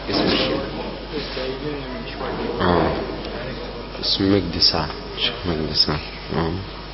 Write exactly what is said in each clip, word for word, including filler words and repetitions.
اسم الشيخ اه اسم مجدي سعد، شيخ مجدي سعد. اه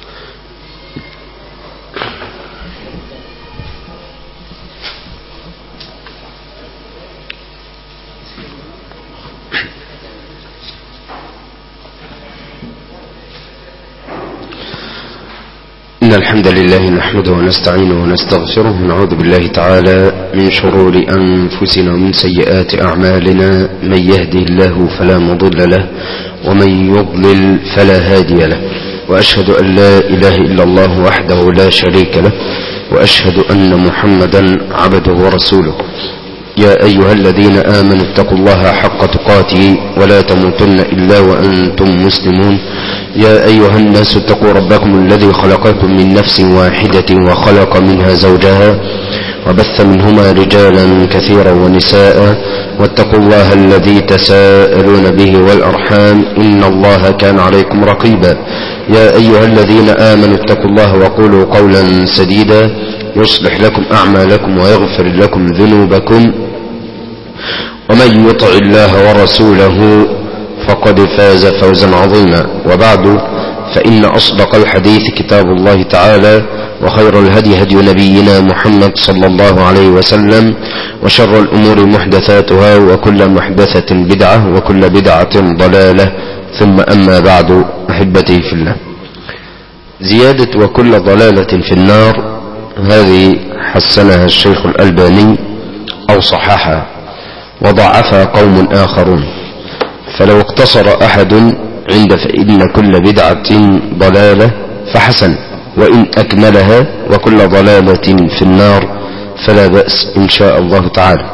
إن الحمد لله نحمده ونستعينه ونستغفره ونعوذ بالله تعالى من شرور أنفسنا ومن سيئات أعمالنا. من يهده الله فلا مضل له ومن يضلل فلا هادي له، وأشهد أن لا إله إلا الله وحده لا شريك له، وأشهد أن محمدا عبده ورسوله. يا أيها الذين آمنوا اتقوا الله حق تقاته ولا تموتن إلا وأنتم مسلمون. يا أيها الناس اتقوا ربكم الذي خلقكم من نفس واحدة وخلق منها زوجها وبث منهما رجالا كثيرا ونساء، واتقوا الله الذي تساءلون به والأرحام إن الله كان عليكم رقيبا. يا أيها الذين آمنوا اتقوا الله وقولوا قولا سديدا يصلح لكم أعمالكم ويغفر لكم ذنوبكم، ومن يطع الله ورسوله فقد فاز فوزا عظيما. وبعد، فإن أصدق الحديث كتاب الله تعالى، وخير الهدي هدي نبينا محمد صلى الله عليه وسلم، وشر الأمور محدثاتها وكل محدثة بدعة وكل بدعة ضلالة، ثم أما بعد. أحبتي في الله، زيادة وكل ضلالة في النار هذه حسنها الشيخ الألباني أو صححها، وضعفها قوم آخرون. فلو اقتصر أحد عند فإن كل بدعة ضلالة فحسن، وإن أكملها وكل ضلالة في النار فلا بأس إن شاء الله تعالى.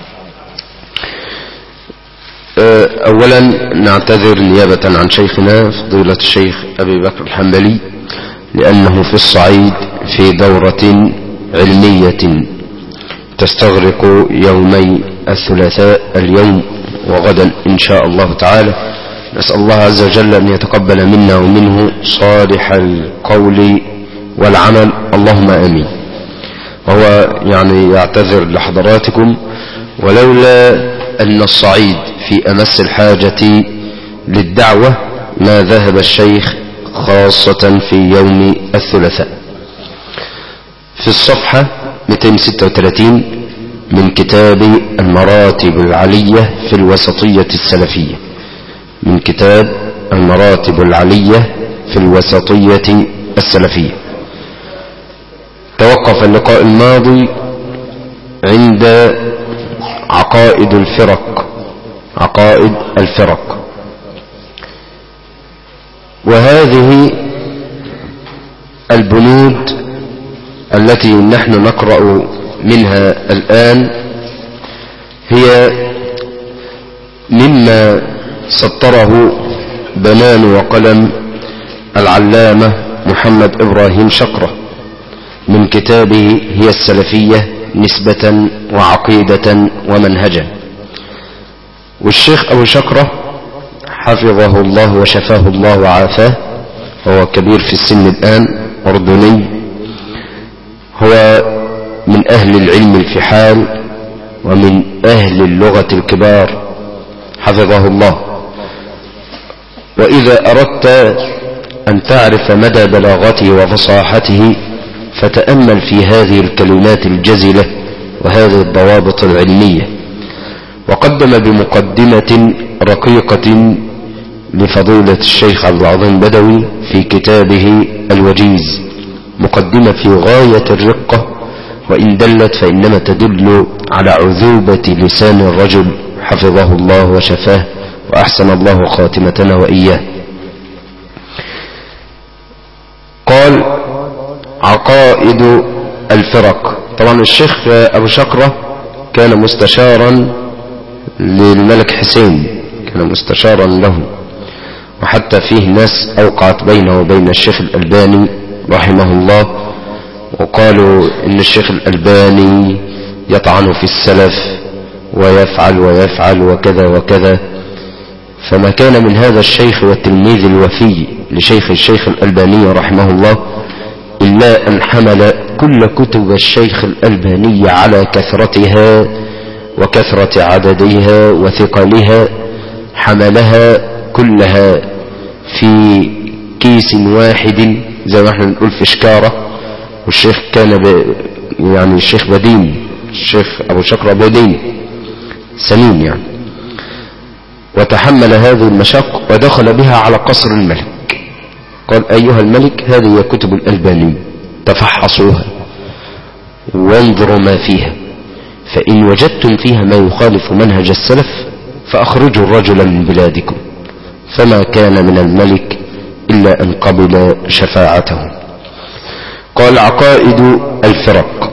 أولا نعتذر نيابة عن شيخنا فضيلة الشيخ أبي بكر الحنبلي، لأنه في الصعيد في دورة علمية تستغرق يومي الثلاثاء اليوم وغدا إن شاء الله تعالى. نسأل الله عز وجل أن يتقبل منا ومنه صالح القول والعمل، اللهم آمين. وهو يعني يعتذر لحضراتكم، ولولا أن الصعيد في أمس الحاجة للدعوة ما ذهب الشيخ خاصة في يوم الثلاثاء. في الصفحة مئتين وستة وثلاثين من كتاب المراتب العلية في الوسطية السلفية، من كتاب المراتب العلية في الوسطية السلفية. توقف اللقاء الماضي عند عقائد الفرق، عقائد الفرق، وهذه البنود التي نحن نقرأ منها الآن هي مما سطره بنان وقلم العلامة محمد إبراهيم شقرة من كتابه هي السلفية نسبة وعقيدة ومنهجا. والشيخ أبو شقرة حفظه الله وشفاه الله وعافاه، وهو كبير في السن الآن، أردني، هو من أهل العلم الفحال ومن أهل اللغة الكبار حفظه الله. وإذا أردت أن تعرف مدى بلاغته وفصاحته فتأمل في هذه الكلمات الجزلة وهذه الضوابط العلمية. وقدم بمقدمة رقيقة لفضيلة الشيخ عبد العظيم بدوي في كتابه الوجيز مقدمة في غاية الرقة، وإن دلت فإنما تدل على عذوبة لسان الرجل حفظه الله وشفاه وأحسن الله خاتمتنا وإياه. قال عقائد الفرق. طبعا الشيخ أبو شقرة كان مستشارا للملك حسين، كان مستشارا له، وحتى فيه ناس أوقعت بينه وبين الشيخ الألباني رحمه الله، وقالوا إن الشيخ الألباني يطعن في السلف ويفعل ويفعل وكذا وكذا. فما كان من هذا الشيخ والتلميذ الوفي لشيخ الشيخ الألباني رحمه الله إلا أن حمل كل كتب الشيخ الألباني على كثرتها وكثرة عددها وثقلها حملها كلها في كيس واحد زي ما احنا نقول في شكارة. والشيخ كان ب... يعني الشيخ بدين، الشيخ أبو شكر بدين سليم يعني. وتحمل هذه المشاق ودخل بها على قصر الملك. قال: أيها الملك، هذه كتب الألباني، تفحصوها وانظروا ما فيها، فإن وجدتم فيها ما يخالف منهج السلف فأخرجوا الرجل من بلادكم. فما كان من الملك إلا أن قبل شفاعته. قال: عقائد الفرق.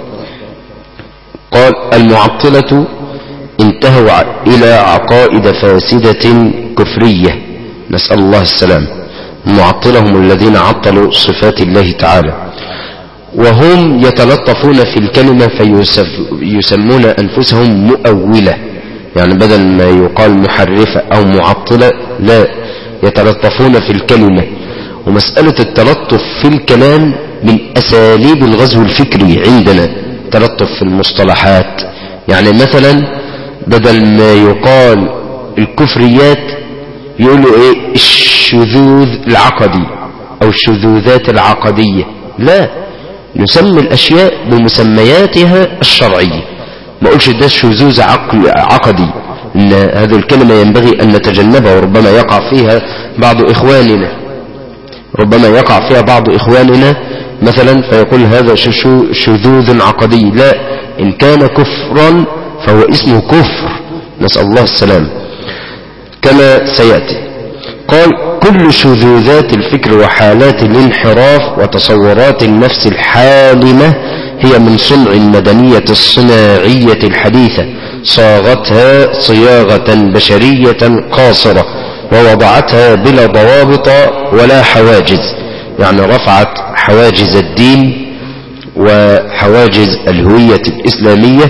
قال: المعطلة انتهوا إلى عقائد فاسدة كفرية، نسأل الله السلام. المعطلة هم الذين عطلوا صفات الله تعالى، وهم يتلطفون في الكلمة فيسمون أنفسهم مؤولة، يعني بدل ما يقال محرفة أو معطلة لا، يتلطفون في الكلمة. ومسألة التلطف في الكلام من أساليب الغزو الفكري عندنا، تلطف في المصطلحات. يعني مثلا بدل ما يقال الكفريات يقولوا ايه الشذوذ العقدي او الشذوذات العقدية. لا، نسمي الاشياء بمسمياتها الشرعية، ما اقولش ده شذوذ عقدي. ان هذه الكلمة ينبغي ان نتجنبها، وربما يقع فيها بعض اخواننا ربما يقع فيها بعض اخواننا مثلا فيقول هذا شذوذ عقدي. لا، ان كان كفرا فهو اسمه كفر، نسأل الله السلام كما سيأتي. قال: كل شذوذات الفكر وحالات الانحراف وتصورات النفس الحالمة هي من صنع المدنية الصناعية الحديثة، صاغتها صياغة بشرية قاصرة ووضعتها بلا ضوابط ولا حواجز، يعني رفعت حواجز الدين وحواجز الهوية الإسلامية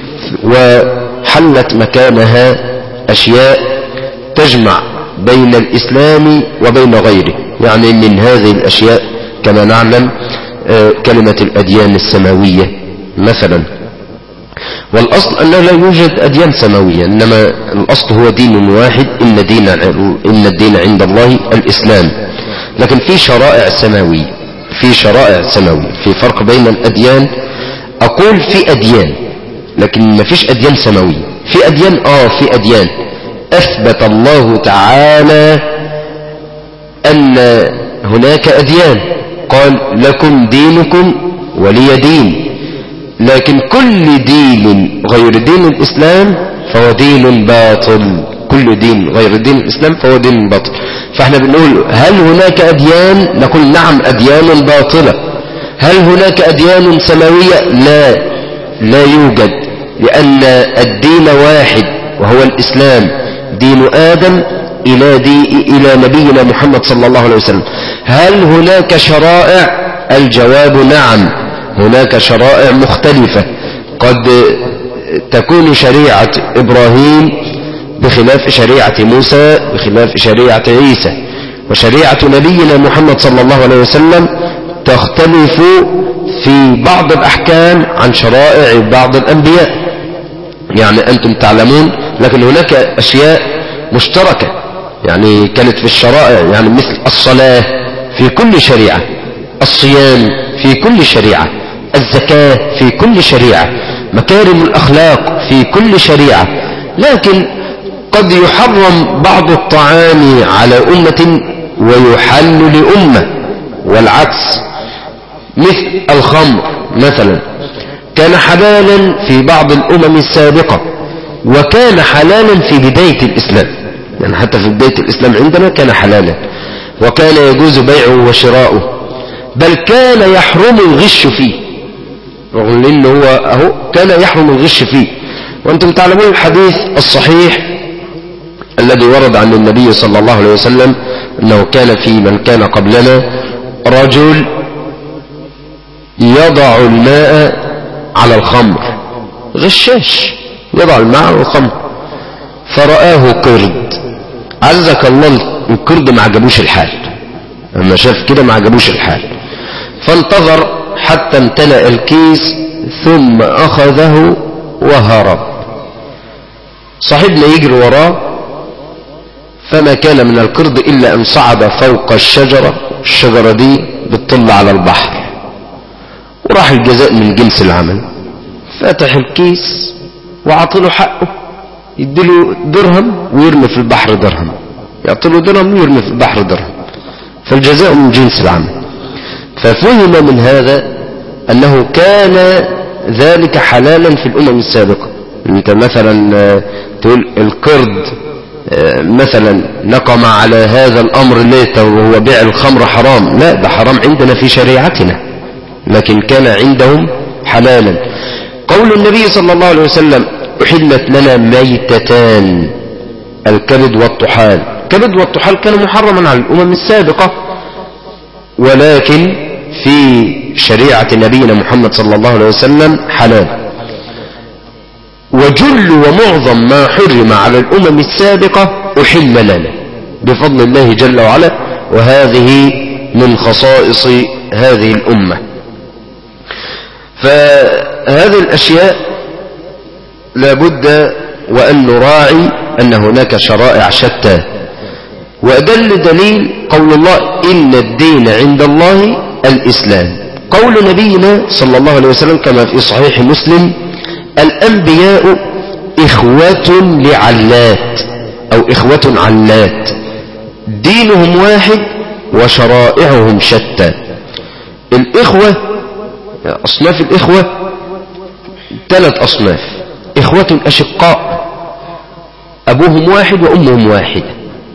وحلت مكانها أشياء تجمع بين الإسلام وبين غيره. يعني من هذه الأشياء كما نعلم كلمة الأديان السماوية مثلا. والأصل أنه لا يوجد أديان سماوية، إنما الأصل هو دين واحد، إن, دين إن الدين عند الله الإسلام. لكن في شرائع سماوية، في شرائع سماوية، في فرق بين الأديان. أقول في أديان لكن ما فيش أديان سماوية. في أديان آه في أديان أثبت الله تعالى أن هناك أديان، قال: لكم دينكم ولي دين. لكن كل دين غير دين الإسلام فهو دين باطل، كل دين غير دين الإسلام فهو دين باطل. فاحنا بنقول هل هناك أديان؟ نقول نعم، أديان باطلة. هل هناك أديان سماوية؟ لا، لا يوجد، لأن الدين واحد وهو الإسلام، دين آدم إلى, دي إلى نبينا محمد صلى الله عليه وسلم. هل هناك شرائع؟ الجواب نعم، هناك شرائع مختلفة. قد تكون شريعة إبراهيم بخلاف شريعة موسى بخلاف شريعة عيسى، وشريعة نبينا محمد صلى الله عليه وسلم تختلف في بعض الأحكام عن شرائع بعض الأنبياء. يعني أنتم تعلمون، لكن هناك أشياء مشتركة يعني كانت في الشرائع، يعني مثل الصلاة في كل شريعة، الصيام في كل شريعة، الزكاة في كل شريعة، مكارم الأخلاق في كل شريعة. لكن قد يحرم بعض الطعام على أمة ويحل لأمة، والعكس. مثل الخمر مثلا كان حلالا في بعض الأمم السابقة وكان حلالا في بداية الإسلام، يعني حتى في بداية الإسلام عندنا كان حلالا وكان يجوز بيعه وشراؤه، بل كان يحرم الغش فيه، رغم انه هو اهو كان يحرم الغش فيه. وانتم تعلمون الحديث الصحيح الذي ورد عن النبي صلى الله عليه وسلم انه كان في من كان قبلنا رجل يضع الماء على الخمر، غشاش يضع الماء على الخمر، فرآه قرد، عزك الله القرد ما عجبوش الحال، لما شاف كده ما عجبوش الحال، فانتظر حتى امتلأ الكيس ثم أخذه وهرب. صاحبنا يجري وراه، فما كان من القرد إلا أن صعد فوق الشجرة، الشجرة دي بتطل على البحر، وراح الجزاء من جنس العمل. فتح الكيس وعطله حقه، يديله درهم ويرمي في البحر درهم، يعطله درهم ويرمي في البحر درهم، فالجزاء من جنس العمل. ففهم من هذا أنه كان ذلك حلالا في الأمم السابقة. انت مثلا تقول القرد مثلا نقم على هذا الأمر ليته وهو بيع الخمر حرام، لا، ده حرام عندنا في شريعتنا، لكن كان عندهم حلالا. قول النبي صلى الله عليه وسلم أحلت لنا ميتتان، الكبد والطحال. الكبد والطحال كان محرما على الأمم السابقة، ولكن في شريعة نبينا محمد صلى الله عليه وسلم حلال. وجل ومعظم ما حرم على الأمم السابقة أحل لنا بفضل الله جل وعلا، وهذه من خصائص هذه الأمة. فهذه الأشياء لابد وأن نراعي أن هناك شرائع شتى. وأدل دليل قول الله إن الدين عند الله الإسلام. قول نبينا صلى الله عليه وسلم كما في صحيح مسلم الأنبياء إخوة لعلات أو إخوة علات، دينهم واحد وشرائعهم شتى. الإخوة، أصناف الإخوة ثلاث أصناف: إخوة أشقاء أبوهم واحد وأمهم واحدة،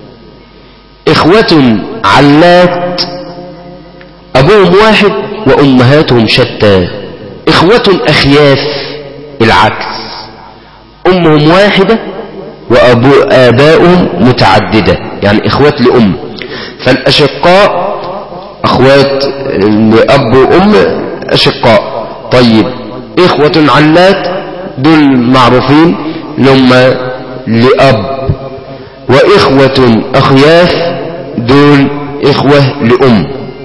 إخوة علات أبوهم واحد وأمهاتهم شتى، إخوة أخياف العكس، أمهم واحدة وآباؤهم متعددة، يعني إخوات لأم. فالأشقاء أخوات لأب وأم أشقاء. طيب إخوة علات دول معروفين لهم لأب، وإخوة أخياف دول إخوة لأم.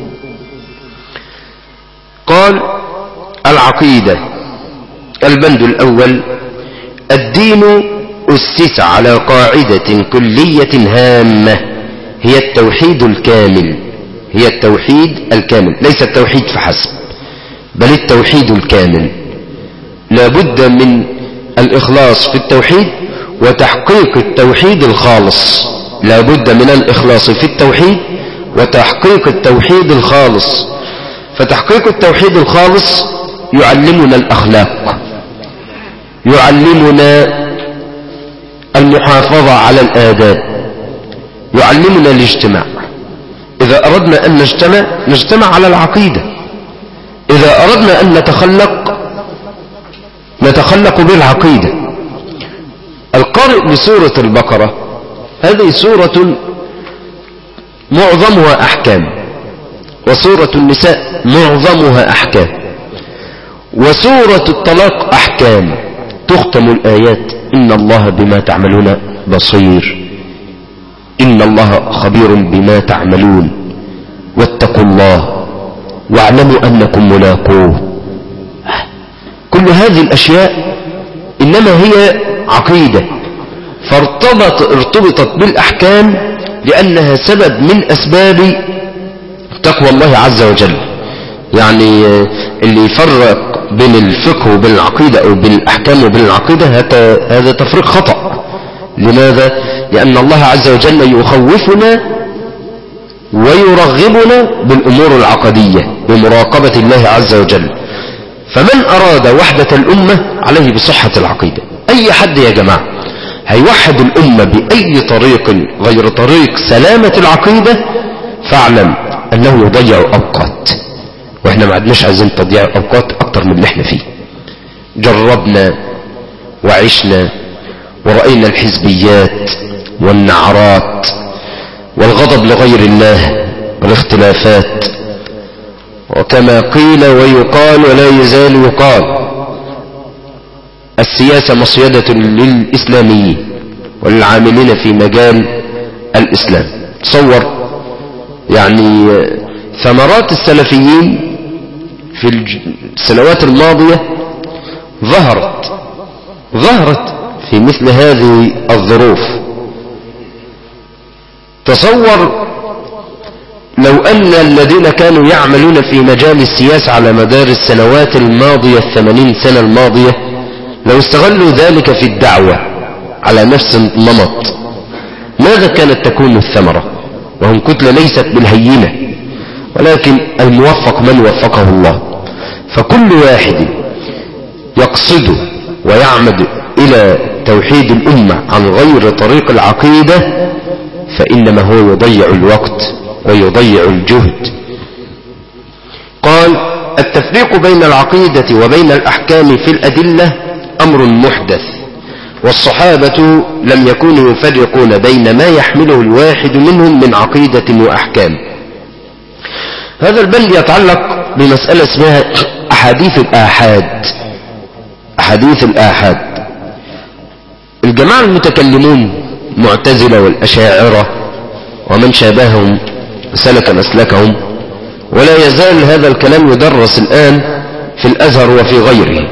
قال العقيدة البند الأول: الدين أسس على قاعدة كلية هامة هي التوحيد الكامل، هي التوحيد الكامل، ليس التوحيد فحسب بل التوحيد الكامل. لا بد من الإخلاص في التوحيد وتحقيق التوحيد الخالص، لا بد من الإخلاص في التوحيد وتحقيق التوحيد الخالص. فتحقيق التوحيد الخالص يعلمنا الأخلاق، يعلمنا المحافظة على الآداب، يعلمنا الاجتماع. إذا أردنا أن نجتمع نجتمع على العقيدة، إذا أردنا أن نتخلق نتخلق بالعقيدة. القارئ لسورة البقرة هذه سورة معظمها أحكام، وسورة النساء معظمها أحكام، وسورة الطلاق أحكام. تختم الآيات إن الله بما تعملون بصير، إن الله خبير بما تعملون، واتقوا الله واعلموا أنكم ملاقوه. كل هذه الأشياء إنما هي عقيدة، فارتبط ارتبطت بالأحكام لأنها سبب من أسباب تقوى الله عز وجل. يعني اللي يفرق بين الفقه وبين العقيدة أو بين الأحكام وبين العقيدة هذا تفريق خطأ. لماذا؟ لأن الله عز وجل يخوفنا ويرغبنا بالأمور العقدية بمراقبة الله عز وجل. فمن أراد وحدة الأمة عليه بصحة العقيدة. أي حد يا جماعة هيوحد الأمة بأي طريق غير طريق سلامة العقيدة فاعلم أنه يضيع أوقات، وإحنا ما عدناش عايزين تضيع أوقات أكتر من اللي احنا فيه. جربنا وعشنا ورأينا الحزبيات والنعرات والغضب لغير الله والاختلافات، وكما قيل ويقال ولا يزال يقال السياسة مصيدة للإسلاميين والعاملين في مجال الإسلام. تصور يعني ثمرات السلفيين في السنوات الماضية ظهرت ظهرت في مثل هذه الظروف. تصور لو أن الذين كانوا يعملون في مجال السياسة على مدار السنوات الماضية الثمانين سنة الماضية لو استغلوا ذلك في الدعوة على نفس النمط، ماذا كانت تكون الثمرة؟ وهم كتلة ليست بالهينة، ولكن الموفق من وفقه الله. فكل واحد يقصد ويعمد إلى توحيد الأمة عن غير طريق العقيدة فإنما هو يضيع الوقت ويضيع الجهد. قال: التفريق بين العقيدة وبين الأحكام في الأدلة أمر محدث، والصحابة لم يكونوا يفرقون بين ما يحمله الواحد منهم من عقيدة وأحكام. هذا البند يتعلق بمسألة اسمها أحاديث الآحاد. أحاديث الآحاد، الجماعة المتكلمون معتزلة والأشاعرة ومن شابههم سلك مسلكهم، ولا يزال هذا الكلام يدرس الآن في الأزهر وفي غيره،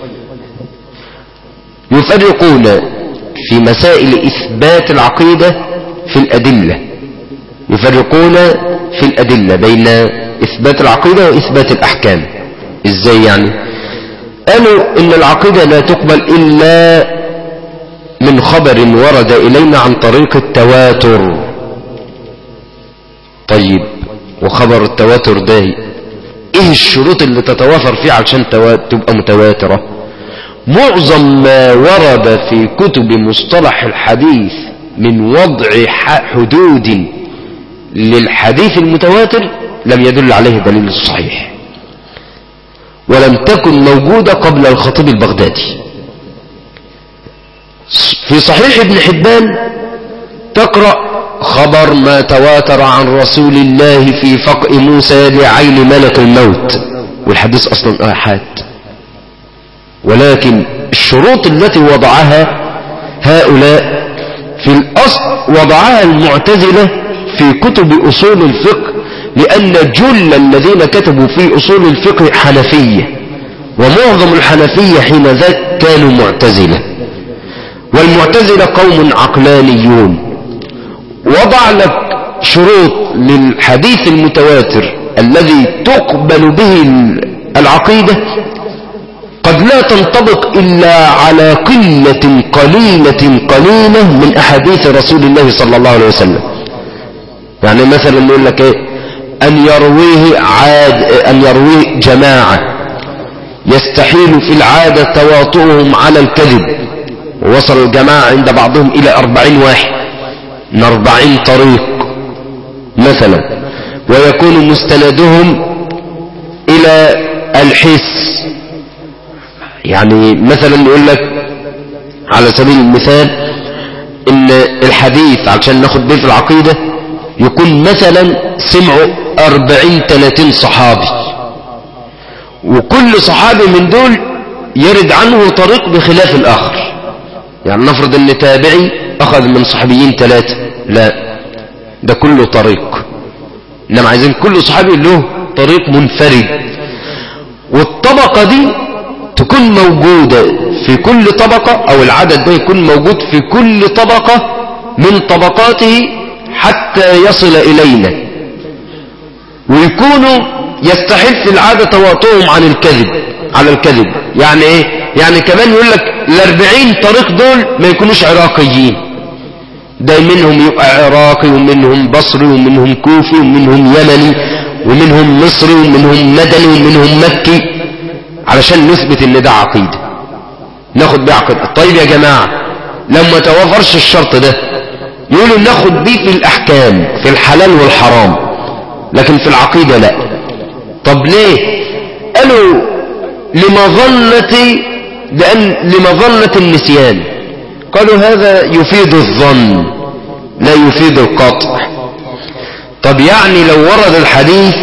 يفرقون في مسائل إثبات العقيدة في الأدلة، يفرقون في الأدلة بين إثبات العقيدة وإثبات الأحكام. إزاي يعني؟ قالوا إن العقيدة لا تقبل إلا من خبر ورد إلينا عن طريق التواتر. طيب، وخبر التواتر ده إيه الشروط اللي تتوافر فيه عشان تبقى متواترة؟ معظم ما ورد في كتب مصطلح الحديث من وضع حدود للحديث المتواتر لم يدل عليه دليل صحيح، ولم تكن موجودة قبل الخطيب البغدادي. في صحيح ابن حبان تقرأ خبر ما تواتر عن رسول الله في فقء موسى لعين ملك الموت، والحديث أصلا آحاد، ولكن الشروط التي وضعها هؤلاء في الأصل وضعها المعتزلة في كتب أصول الفقه، لأن جل الذين كتبوا في أصول الفقه حنفية، ومعظم الحنفية حين ذاك كانوا معتزلة، والمعتزلة قوم عقلانيون. وضع لك شروط للحديث المتواتر الذي تقبل به العقيدة قد لا تنطبق إلا على قلة قليلة قليلة من أحاديث رسول الله صلى الله عليه وسلم. يعني مثلا يقول لك إيه؟ أن يرويه عاد أن يرويه جماعة يستحيل في العادة تواطؤهم على الكذب، ووصل الجماعة عند بعضهم إلى أربعين واحد من أربعين طريق مثلا، ويكون مستندهم إلى الحس. يعني مثلا يقول لك على سبيل المثال إن الحديث علشان ناخد به في العقيدة يكون مثلا سمعوا أربعين ثلاثين صحابي، وكل صحابي من دول يرد عنه طريق بخلاف الآخر. يعني نفرض ان تابعي أخذ من صحابيين ثلاثة، لا، ده كله طريق، إنما عايزين كل صحابي له طريق منفرد، والطبقة دي تكون موجودة في كل طبقة، أو العدد ده يكون موجود في كل طبقة من طبقاته حتى يصل إلينا، ويكونوا يستحيل في العادة تواطؤهم عن الكذب على الكذب. يعني ايه؟ يعني كمان يقول لك الاربعين طريق دول ما يكونوش عراقيين، ده منهم يبقى عراقي ومنهم بصري ومنهم كوفي ومنهم يمني ومنهم مصري ومنهم مدني ومنهم مكي، علشان نثبت ان ده عقيدة ناخد بيه عقيدة. طيب يا جماعة، لما توفرش الشرط ده يقولوا ناخد بيه في الأحكام، في الحلال والحرام، لكن في العقيدة لا. طب ليه؟ قالوا لمظنة لأن لمظنة النسيان. قالوا هذا يفيد الظن لا يفيد القطع. طب يعني لو ورد الحديث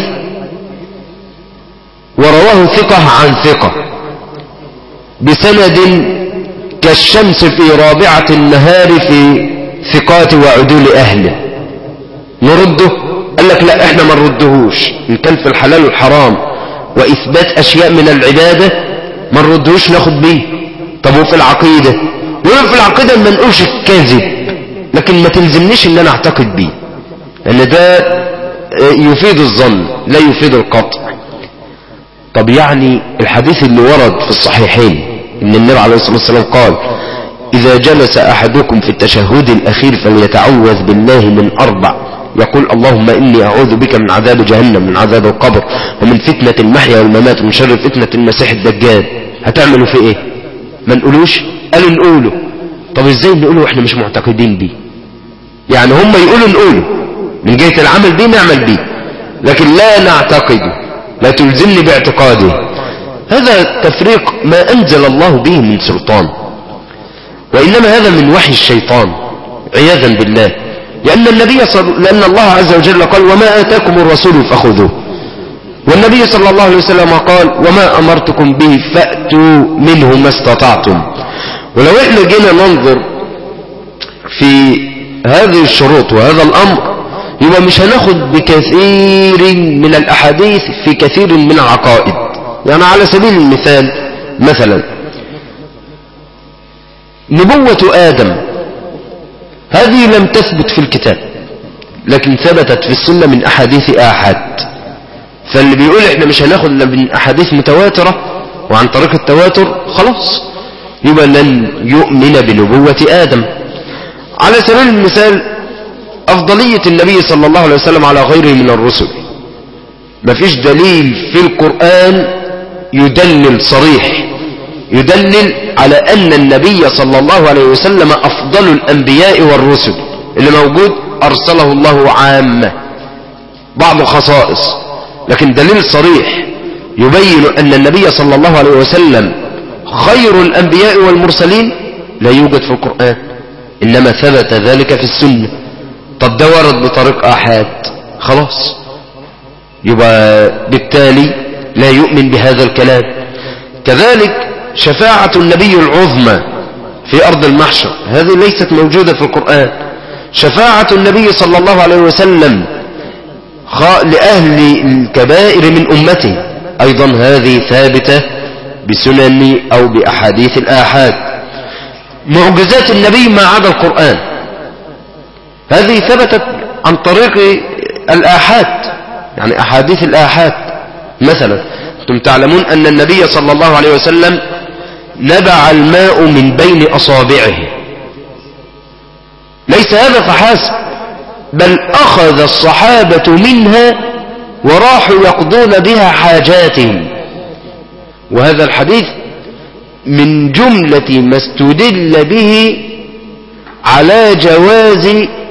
ورواه ثقة عن ثقة بسند كالشمس في رابعة النهار في ثقات وعدول أهله، نرده؟ قال لك لا، احنا ما نردهوش إن كان في الحلال والحرام وإثبات أشياء من العبادة ما نردهوش ناخد بيه. طب وفي العقيدة يقولون في العقيدة ما نقولش الكاذب، لكن ما تلزمنيش ان انا اعتقد بيه، لان ده يفيد الظن لا يفيد القطع. طب يعني الحديث اللي ورد في الصحيحين ان النبي عليه الصلاة والسلام قال اذا جلس احدكم في التشهد الاخير فليتعوذ بالله من اربع، يقول اللهم اني اعوذ بك من عذاب جهنم، من عذاب القبر، ومن فتنة المحيا والممات، ومن شر فتنة المسيح الدجال. هتعملوا في ايه؟ ما نقولوش؟ قالوا نقوله. طب ازاي نقوله واحنا مش معتقدين بيه؟ يعني هم يقولوا نقوله من جهة العمل بيه نعمل بيه، لكن لا نعتقده، لا تلزمني باعتقاده. هذا تفريق ما انزل الله به من سلطان، وانما هذا من وحي الشيطان عياذا بالله. لان النبي صل... لان الله عز وجل قال وما اتاكم الرسول فخذوه، والنبي صلى الله عليه وسلم قال وما امرتكم به فاتوا منه ما استطعتم. ولو احنا جينا ننظر في هذه الشروط وهذا الامر يبقى مش هناخد بكثير من الاحاديث في كثير من العقائد. يعني على سبيل المثال مثلا نبوة آدم هذه لم تثبت في الكتاب، لكن ثبتت في السنة من أحاديث آحاد. فاللي بيقول احنا مش هناخد من أحاديث متواترة وعن طريق التواتر خلاص يبقى لن يؤمن بنبوة آدم. على سبيل المثال أفضلية النبي صلى الله عليه وسلم على غيره من الرسل، مفيش دليل في القرآن يدلل صريح يدلل على أن النبي صلى الله عليه وسلم أفضل الأنبياء والرسل. اللي موجود أرسله الله عامة بعض خصائص، لكن دليل صريح يبين أن النبي صلى الله عليه وسلم خير الأنبياء والمرسلين لا يوجد في القرآن، إنما ثبت ذلك في السنة. طب ده ورد بطريق آحاد خلاص يبقى بالتالي لا يؤمن بهذا الكلام. كذلك شفاعة النبي العظمى في أرض المحشر هذه ليست موجودة في القرآن. شفاعة النبي صلى الله عليه وسلم لأهل الكبائر من أمته أيضا هذه ثابتة بسنن أو بأحاديث الآحاد. معجزات النبي ما عدا القرآن هذه ثبتت عن طريق الآحاد، يعني أحاديث الآحاد. مثلا أنتم تعلمون أن النبي صلى الله عليه وسلم نبع الماء من بين أصابعه، ليس هذا فحسب، بل أخذ الصحابة منها وراحوا يقضون بها حاجاتهم. وهذا الحديث من جملة ما استدل به على جواز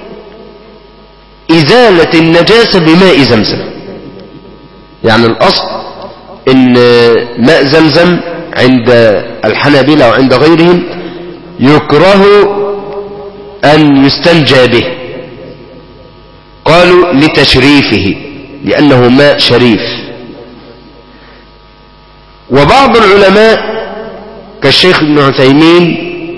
إزالة النجاسة بماء زمزم. يعني الأصل إن ماء زمزم عند الحنابلة وعند غيرهم يكره أن يستنجى به، قالوا لتشريفه لأنه ماء شريف. وبعض العلماء كالشيخ ابن عثيمين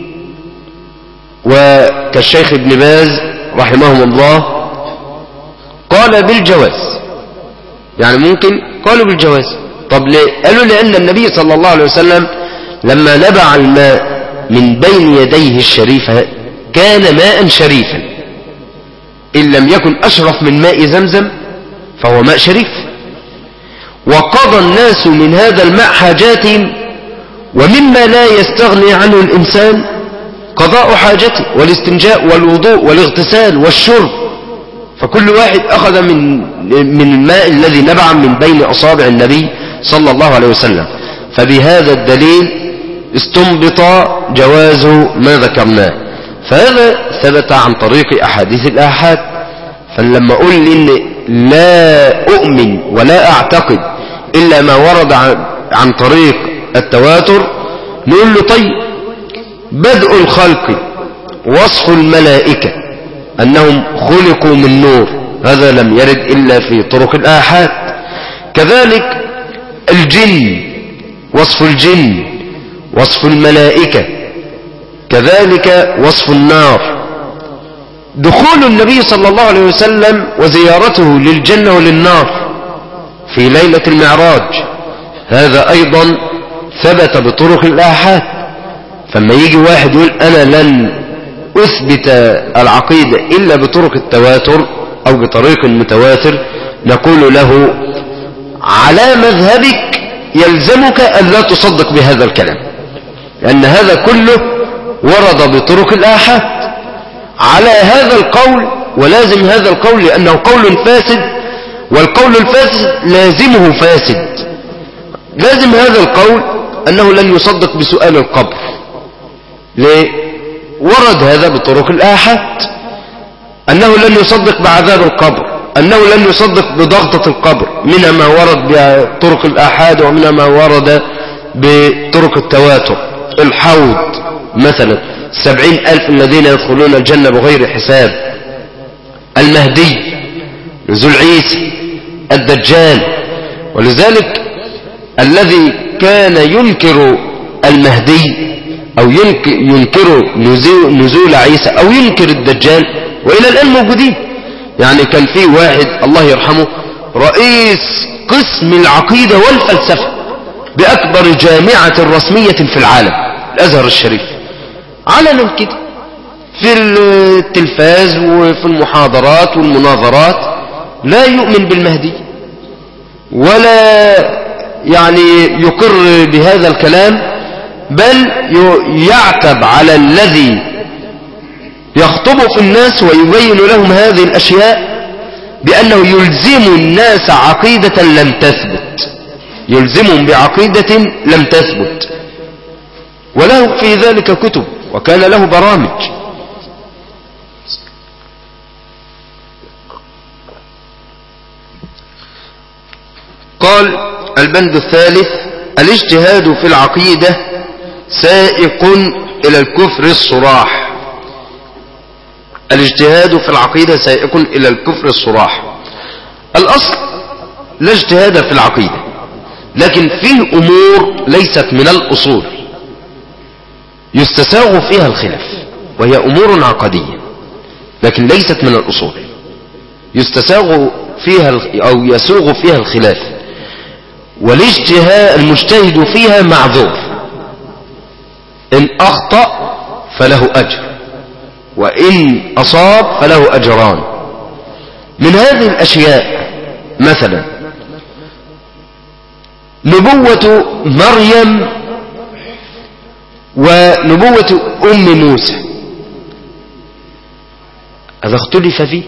وكالشيخ ابن باز رحمهم الله قال بالجواز، يعني ممكن قالوا بالجواز. طب ليه؟ قالوا لأن النبي صلى الله عليه وسلم لما نبع الماء من بين يديه الشريفة كان ماء شريفا، إن لم يكن أشرف من ماء زمزم فهو ماء شريف. وقضى الناس من هذا الماء حاجاتهم، ومما لا يستغني عنه الإنسان قضاء حاجته والاستنجاء والوضوء والاغتسال والشرب. فكل واحد أخذ من من الماء الذي نبع من بين أصابع النبي صلى الله عليه وسلم. فبهذا الدليل استنبط جواز ما ذكرناه، فهذا ثبت عن طريق أحاديث الآحاد. فلما أقول إن لا أؤمن ولا أعتقد إلا ما ورد عن طريق التواتر نقول له طيب بدء الخلق وصف الملائكة أنهم خلقوا من نور هذا لم يرد إلا في طرق الآحاد. كذلك الجن وصف الجن وصف الملائكة، كذلك وصف النار. دخول النبي صلى الله عليه وسلم وزيارته للجنة وللنار في ليلة المعراج هذا أيضا ثبت بطرق الآحاد. فلما يجي واحد يقول أنا لن أثبت العقيدة إلا بطرق التواتر أو بطريق متواتر، نقول له على مذهبك يلزمك أن لا تصدق بهذا الكلام، لأن هذا كله ورد بطرق الآحاد على هذا القول، ولازم هذا القول لأنه قول فاسد، والقول الفاسد لازمه فاسد. لازم هذا القول أنه لن يصدق بسؤال القبر، ليه؟ ورد هذا بطرق الآحاد، أنه لن يصدق بعذاب القبر، أنه لن يصدق بضغطة القبر، منها ما ورد بطرق الآحاد ومنها ما ورد بطرق التواتر. الحوض مثلا، سبعين ألف الذين يدخلون الجنة بغير حساب، المهدي، نزول عيسى، الدجال. ولذلك الذي كان ينكر المهدي أو ينكر نزول عيسى أو ينكر الدجال وإلى الآن موجودين. يعني كان في واحد الله يرحمه رئيس قسم العقيدة والفلسفة بأكبر جامعة رسمية في العالم، الأزهر الشريف، علنا كده في التلفاز وفي المحاضرات والمناظرات لا يؤمن بالمهدي ولا يعني يقر بهذا الكلام، بل يعتب على الذي يخطب في الناس ويبين لهم هذه الأشياء بأنه يلزم الناس عقيدة لم تثبت، يلزمهم بعقيدة لم تثبت، وله في ذلك كتب وكان له برامج. قال البند الثالث: الاجتهاد في العقيدة سائق إلى الكفر الصراح. الاجتهاد في العقيدة سائق إلى الكفر الصراح. الأصل لا اجتهاد في العقيدة، لكن فيه أمور ليست من الأصول يستساغ فيها الخلاف، وهي أمور عقدية لكن ليست من الأصول يستساغ فيها أو يسوغ فيها الخلاف، والاجتهاد المجتهد فيها معذور، إن أخطأ فله أجر وإن أصاب فله أجران. من هذه الأشياء مثلا نبوة مريم ونبوة أم موسى، هذا اختلف فيه،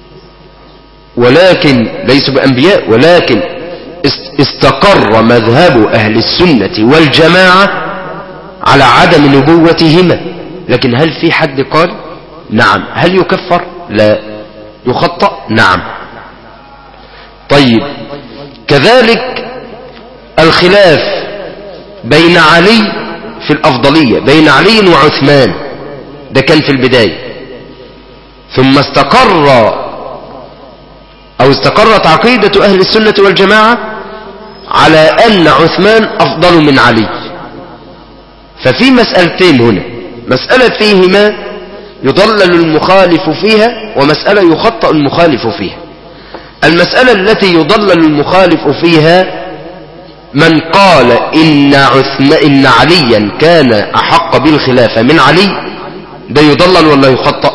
ولكن ليسوا بأنبياء، ولكن استقر مذهب أهل السنة والجماعة على عدم نبوتهما. لكن هل في حد قال؟ نعم. هل يكفر؟ لا. يخطأ؟ نعم. طيب، كذلك الخلاف بين علي في الأفضلية، بين علي وعثمان، ده كان في البداية، ثم استقر أو استقرت عقيدة أهل السنة والجماعة على أن عثمان أفضل من علي. ففي مسألتين هنا، مسألة فيهما يضلل المخالف فيها ومسألة يخطأ المخالف فيها. المسألة التي يضلل المخالف فيها من قال إن, عثمان إن عليا كان أحق بالخلافة من علي، ده يضلل ولا يخطأ؟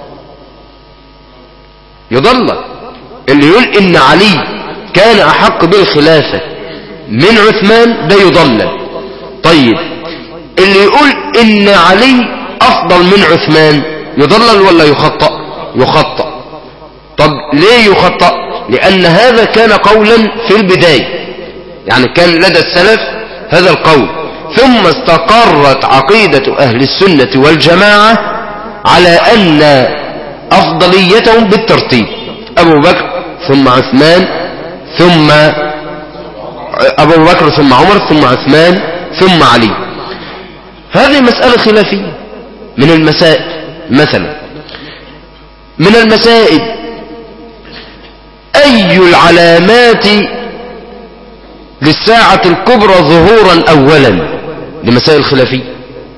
يضلل. اللي يقول إن علي كان أحق بالخلافة من عثمان ده يضلل. طيب، اللي يقول إن علي أفضل من عثمان يضلل ولا يخطأ؟ يخطأ. طب ليه يخطأ؟ لأن هذا كان قولا في البداية، يعني كان لدى السلف هذا القول، ثم استقرت عقيدة أهل السنة والجماعة على أن أفضليتهم بالترتيب، أبو بكر ثم عثمان ثم أبو بكر ثم عمر ثم عثمان ثم علي. هذه مسألة خلافية من المسائل. مثلا من المسائل أي العلامات للساعة الكبرى ظهورا أولا، لمسائل خلافية،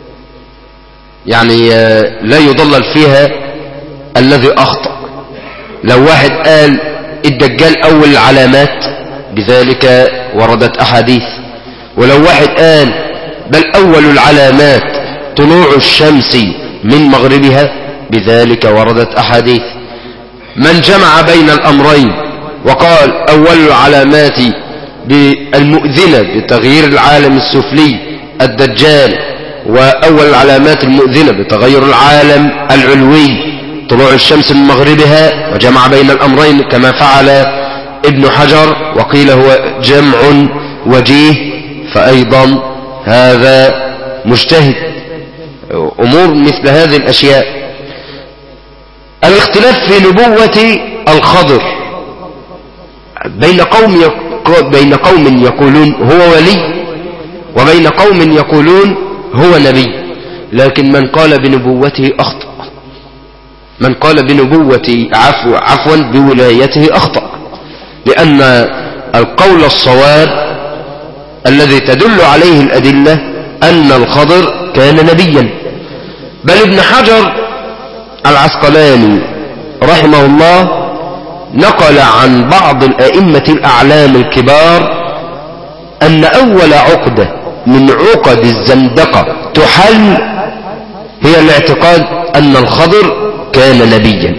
يعني لا يضلل فيها الذي أخطأ. لو واحد قال الدجال أول العلامات بذلك وردت أحاديث، ولو واحد قال بل أول العلامات طلوع الشمس من مغربها، بذلك وردت أحاديث. من جمع بين الأمرين وقال أول العلامات المؤذنة بتغيير العالم السفلي الدجال، وأول العلامات المؤذنة بتغير العالم العلوي طلوع الشمس من مغربها، وجمع بين الأمرين كما فعل ابن حجر وقيل هو جمع وجيه، فأيضا هذا مجتهد. أمور مثل هذه الأشياء. الاختلاف في نبوة الخضر بين قوم بين قوم يقولون هو ولي، وبين قوم يقولون هو نبي، لكن من قال بنبوته أخطأ. من قال بنبوته عفو عفوا بولايته أخطأ، لأن القول الصواب الذي تدل عليه الأدلة أن الخضر كان نبيا. بل ابن حجر العسقلاني رحمه الله نقل عن بعض الأئمة الأعلام الكبار أن أول عقدة من عقد الزندقة تحل هي الاعتقاد أن الخضر كان نبيا.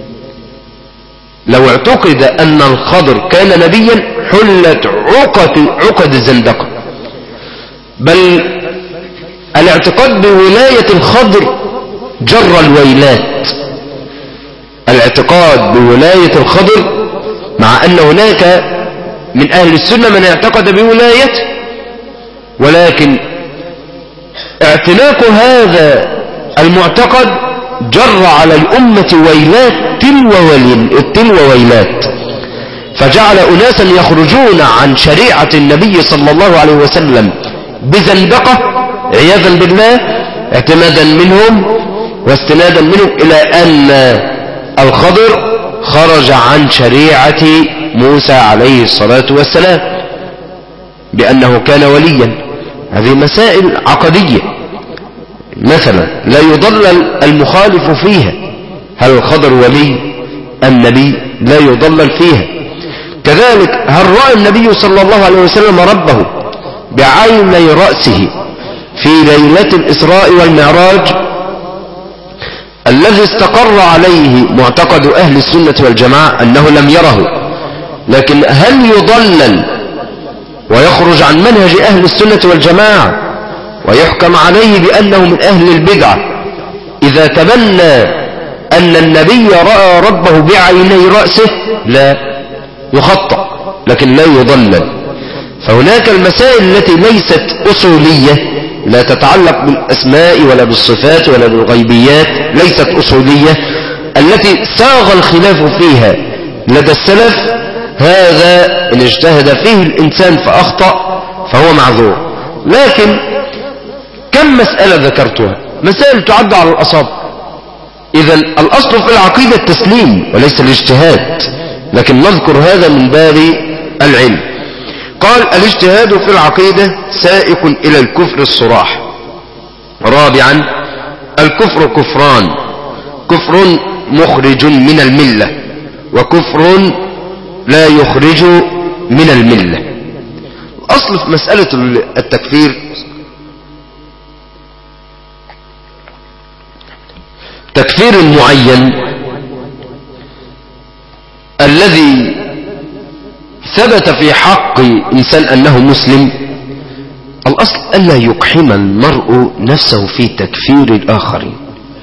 لو اعتقد أن الخضر كان نبيا حلت عقد عقد الزندقة. بل الاعتقاد بولاية الخضر جر الويلات. الاعتقاد بولاية الخضر، مع أن هناك من أهل السنة من اعتقد بولايته، ولكن اعتناق هذا المعتقد جر على الأمة ويلات تلو ويلات، فجعل أناسا يخرجون عن شريعة النبي صلى الله عليه وسلم بزندقة عياذا بالله، اعتمادا منهم واستنادا منهم إلى أن الخضر خرج عن شريعة موسى عليه الصلاة والسلام بأنه كان وليا. هذه مسائل عقدية مثلا لا يضلل المخالف فيها. هل الخضر ولي أم نبي؟ لا يضلل فيها. كذلك هل رأى النبي صلى الله عليه وسلم ربه بعيني رأسه في ليلة الإسراء والمعراج الذي استقر عليه معتقد أهل السنة والجماعة أنه لم يره؟ لكن هل يضلل ويخرج عن منهج أهل السنة والجماعة ويحكم عليه بأنه من أهل البدعة إذا تبنى أن النبي رأى ربه بعيني رأسه؟ لا، يخطأ لكن لا يضلل. فهناك المسائل التي ليست أصولية، لا تتعلق بالأسماء ولا بالصفات ولا بالغيبيات، ليست أصولية، التي ساغ الخلاف فيها لدى السلف، هذا إن اجتهد فيه الإنسان فأخطأ فهو معذور. لكن كم مسألة ذكرتها، مسائل تعد على الأصابع. إذا الأصل في العقيدة التسليم وليس الاجتهاد، لكن نذكر هذا من باب العلم. قال الاجتهاد في العقيدة سائق إلى الكفر الصراح. رابعا الكفر كفران: كفر مخرج من الملة، وكفر لا يخرج من الملة. الأصل في مسألة التكفير تكفير معين الذي ثبت في حق إنسان أنه مسلم. الأصل ألا يقحم المرء نفسه في تكفير الآخرين،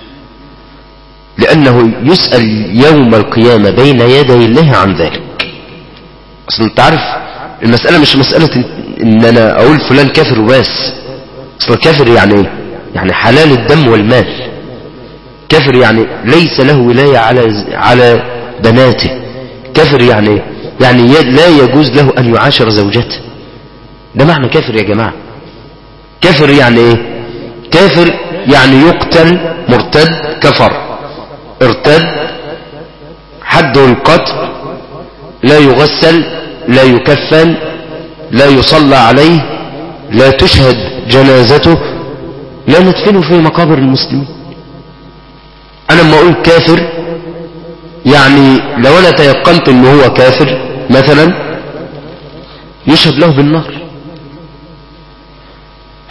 لأنه يسأل يوم القيامة بين يدي الله عن ذلك. أصلا أنت عارف المسألة مش مسألة إن أنا أقول فلان كافر وبس. أصلا كافر يعني إيه؟ يعني حلال الدم والمال. كافر يعني ليس له ولاية على على بناته. كافر يعني إيه؟ يعني لا يجوز له أن يعاشر زوجته. ده معنى كافر يا جماعة. كافر يعني إيه؟ كافر يعني يقتل، مرتد، كفر، ارتد، حده القتل، لا يغسل، لا يكفن، لا يصلى عليه، لا تشهد جنازته، لا ندفنه في مقابر المسلمين. أنا لما أقول كافر يعني لو أنا تيقنت أنه هو كافر مثلا يشهد له بالنار.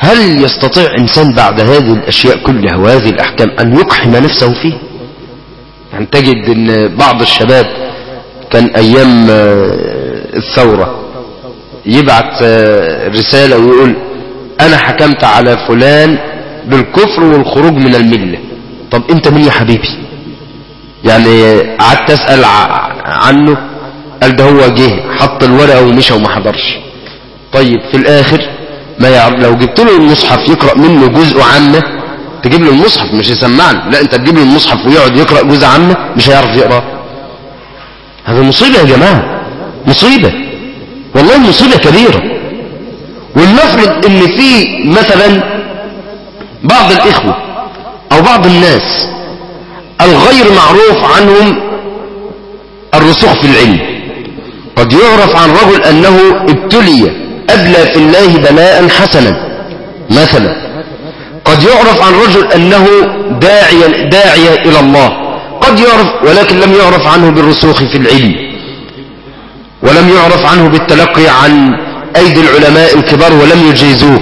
هل يستطيع إنسان بعد هذه الأشياء كلها وهذه الأحكام أن يقحم نفسه فيه؟ يعني تجد أن بعض الشباب كان أيام الثورة يبعت رسالة ويقول أنا حكمت على فلان بالكفر والخروج من الملة. طب أنت مين يا حبيبي؟ يعني قعدت أسأل عنه، قال ده هو جه حط الورقة ومشى وما حضرش. طيب في الآخر ما يعرف، لو جبت له المصحف يقرأ منه جزء عامة، تجيب له المصحف مش يسمعني، لا انت تجيب له المصحف ويقعد يقرأ جزء عامة مش هيعرف يقرأ. هذا مصيبة يا جماعة، مصيبة والله، مصيبة كبيرة. ولنفرض ان في مثلا بعض الاخوة او بعض الناس الغير معروف عنهم الرسوخ في العلم، قد يعرف عن رجل انه ابتلي أبلى في الله بلاء حسنا مثلا، قد يعرف عن رجل أنه داعية, داعية إلى الله، قد يعرف ولكن لم يعرف عنه بالرسوخ في العلم، ولم يعرف عنه بالتلقي عن أيدي العلماء الكبار ولم يجيزوه.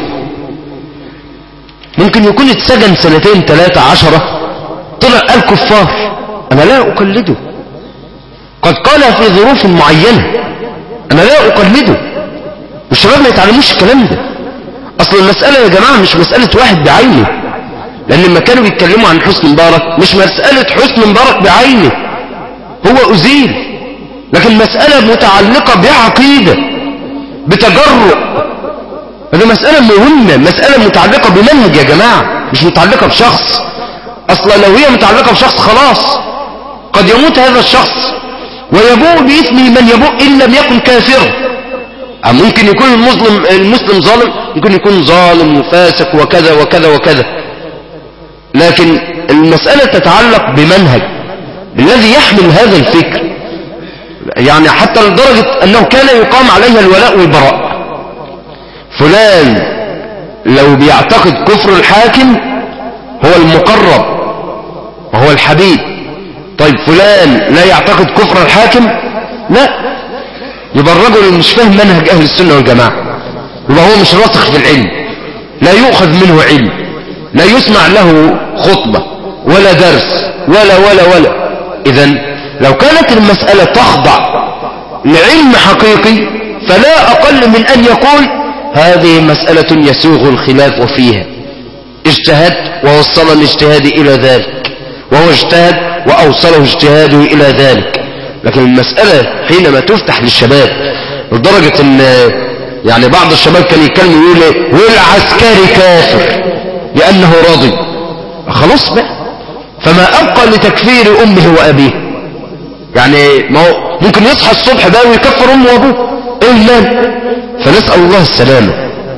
ممكن يكون اتسجن سنتين ثلاثة عشرة، طلع قال كفار، أنا لا أقلده، قد قال في ظروف معينة، أنا لا أقلده. والشباب ما يتعلموش الكلام ده. اصل المسألة يا جماعة مش مسألة واحد بعينه، لان لما كانوا بيتكلموا عن حسني مبارك مش مسألة حسني مبارك بعينه، هو أزيل، لكن مسألة متعلقة بعقيدة بتجرؤ. هذه مسألة مهمة، مسألة متعلقة بمنهج يا جماعة، مش متعلقة بشخص. اصلا لو هي متعلقة بشخص خلاص قد يموت هذا الشخص ويبوء بإثمه من يبوء إن لم يكن كافر. ممكن يكون المسلم المسلم ظالم، ممكن يكون ظالم وفاسق وكذا وكذا وكذا، لكن المسألة تتعلق بمنهج الذي يحمل هذا الفكر، يعني حتى لدرجة أنه كان يقام عليها الولاء والبراء. فلان لو بيعتقد كفر الحاكم هو المقرب وهو الحبيب، طيب فلان لا يعتقد كفر الحاكم، لا، يبقى الرجل اللي مش فاهم منهج أهل السنة والجماعة، يبقى هو مش راسخ في العلم، لا يؤخذ منه علم، لا يسمع له خطبة ولا درس ولا ولا ولا. إذن لو كانت المسألة تخضع لعلم حقيقي فلا أقل من أن يقول هذه مسألة يسوغ الخلاف فيها، اجتهد ووصل اجتهادي إلى ذلك، وهو اجتهد وأوصله اجتهاده إلى ذلك. لكن المسألة حينما تفتح للشباب لدرجة ان يعني بعض الشباب كان يتكلم يقول ايه، والعسكري كافر لأنه راضي، خلاص بقى، فما أبقى لتكفير أمه وأبيه. يعني ما هو ممكن يصحى الصبح بقى ويكفر أمه وأبوه، ايه المال؟ فنسأل الله السلامة.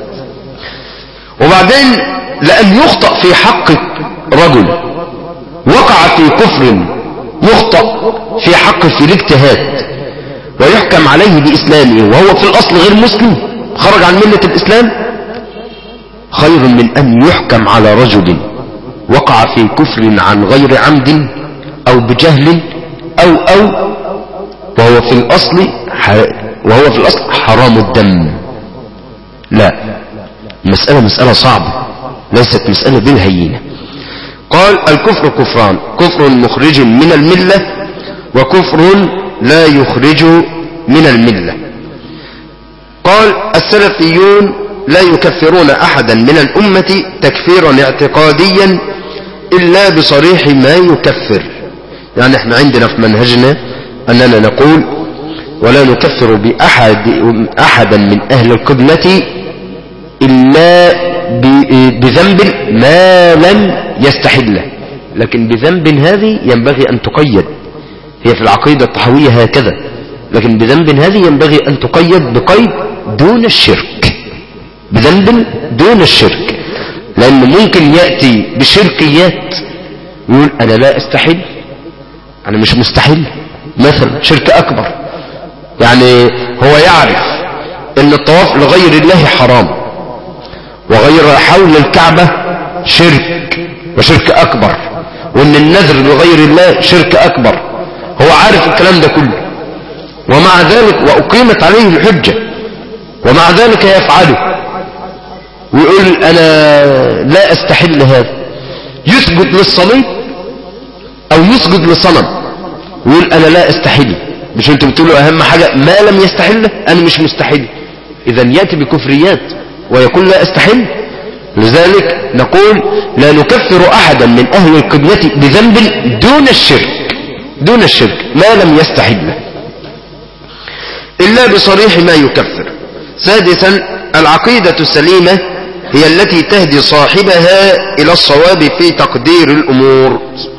وبعدين لأن يخطأ في حق رجل وقع في كفر يخطأ في حقه في الاجتهاد ويحكم عليه بإسلامه وهو في الأصل غير مسلم، خرج عن ملة الإسلام، خير من أن يحكم على رجل وقع في كفر عن غير عمد أو بجهل أو أو وهو في الأصل وهو في الأصل حرام الدم. لا، المسألة مسألة صعبة، ليست مسألة بالهينة. قال الكفر كفران، كفر مخرج من الملة وكفر لا يخرج من الملة. قال السلفيون لا يكفرون أحدا من الأمة تكفيرا اعتقاديا إلا بصريح ما يكفر. يعني احنا عندنا في منهجنا أننا نقول ولا نكفر بأحد أحدا من أهل القبلة إلا بذنب ما لم يستحله، لكن بذنب هذه ينبغي أن تقيد، هي في العقيدة الطحوية هكذا، لكن بذنب هذه ينبغي أن تقيد بقيد دون الشرك، بذنب دون الشرك، لأن ممكن يأتي بشركيات يقول أنا لا أستحل، أنا مش مستحل، مثلا شرك أكبر، يعني هو يعرف أن الطواف لغير الله حرام وغير حول الكعبة شرك وشرك أكبر، وأن النذر لغير الله شرك أكبر، هو عارف الكلام ده كله، ومع ذلك وأقيمت عليه الحجة ومع ذلك يفعله، ويقول أنا لا أستحل هذا، يسجد للصليب أو يسجد لصنم ويقول أنا لا أستحل. مش أنتوا بتقولوا أهم حاجة ما لم يستحله؟ أنا مش مستحل، إذا يأتي بكفريات ويقول لا أستحل. لذلك نقول لا نكفر أحدا من أهل القبلة بذنب دون الشرك، دون الشرك ما لم يستحله إلا بصريح ما يكفر. سادسا العقيدة السليمة هي التي تهدي صاحبها إلى الصواب في تقدير الأمور.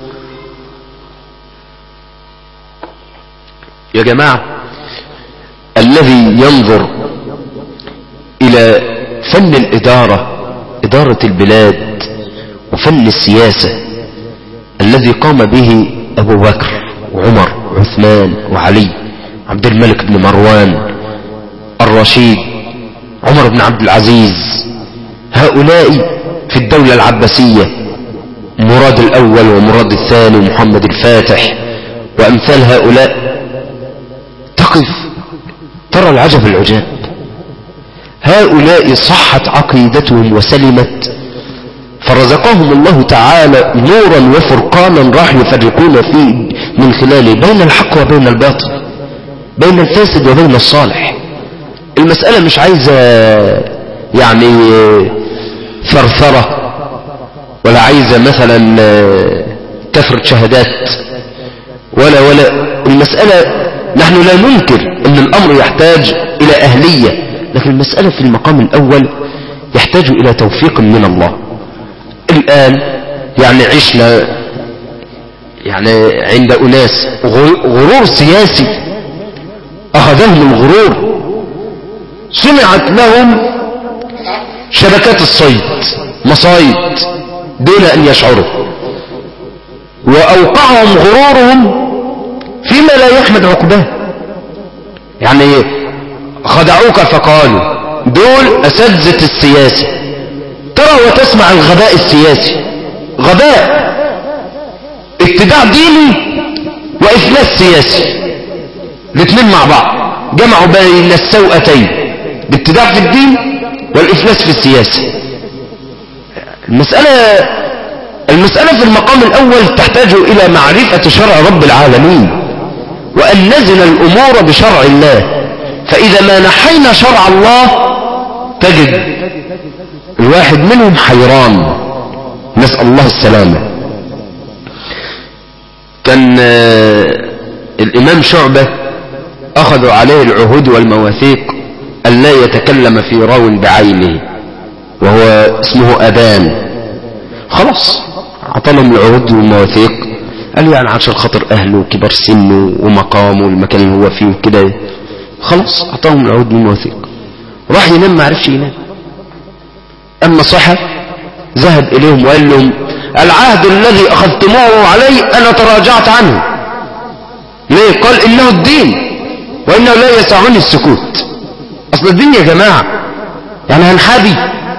يا جماعة، الذي ينظر إلى فن الإدارة، إدارة البلاد وفن السياسة الذي قام به أبو بكر وعمر وعثمان وعلي، عبد الملك بن مروان، الرشيد، عمر بن عبد العزيز، هؤلاء في الدولة العباسية، مراد الأول ومراد الثاني ومحمد الفاتح وأمثال هؤلاء، تقف ترى العجب العجاب. هؤلاء صحت عقيدتهم وسلمت، فرزقهم الله تعالى نورا وفرقانا راح يفرقون فيه من خلاله بين الحق وبين الباطل، بين الفاسد وبين الصالح. المسألة مش عايزة يعني ثرثرة، ولا عايزة مثلا كثرة شهادات، ولا ولا المسألة نحن لا ننكر أن الأمر يحتاج إلى أهلية، لكن المسألة في المقام الأول يحتاج إلى توفيق من الله. الآن يعني عشنا يعني عند أناس غرور سياسي أخذهم الغرور، سمعت لهم شبكات الصيد مصايد دون أن يشعروا، وأوقعهم غرورهم فيما لا يحمد عقباه. يعني خدعوك فقالوا دول أساتذة السياسة، ترى وتسمع الغباء السياسي، غباء ابتداع ديني وإفلاس سياسي، الاثنين مع بعض، جمعوا بين السوءتين، الابتداع في الدين والإفلاس في السياسة. المسألة المسألة في المقام الأول تحتاج إلى معرفة شرع رب العالمين، وأن نزل الأمور بشرع الله. فإذا ما نحينا شرع الله تجد الواحد منهم حيران، نسأل الله السلامة. كان الإمام شعبة أخذوا عليه العهود والمواثيق أن لا يتكلم في راو بعينه، وهو اسمه أبان. خلاص عطلهم العهود والمواثيق، قال يعني عشان خاطر أهله وكبر سنه ومقامه والمكان اللي هو فيه وكده، خلاص أعطاهم العهود والمواثيق. راح ينام ما عرفش ينام، أما صحى ذهب إليهم وقال لهم العهد الذي أخذتموه علي أنا تراجعت عنه. ليه؟ قال إنه الدين وإنه لا يسعني السكوت. أصل الدين يا جماعة يعني هنحابي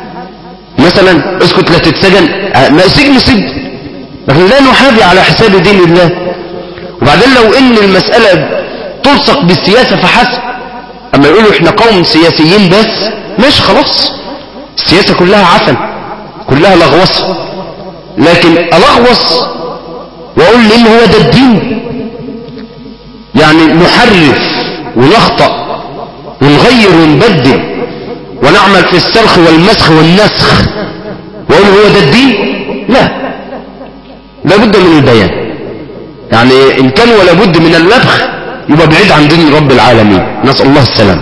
مثلا اسكت لا تتسجن، ما سجن سجن، لكن لا نحابي على حساب دين الله. وبعدين لو إن المسألة تلصق بالسياسة فحسب، أما يقولوا إحنا قوم سياسيين بس، مش خلاص السياسة كلها عفن، كلها لغوص. لكن ألغوص وأقول لي إن هو ده الدين، يعني نحرف ونخطأ ونغير ونبدل ونعمل في السرخ والمسخ والنسخ وأقول هو ده الدين؟ لا، لابد من البيان. يعني إن كان ولا بد من اللبخ يبقى بعيد عن دين رب العالمين، نسأل الله السلام.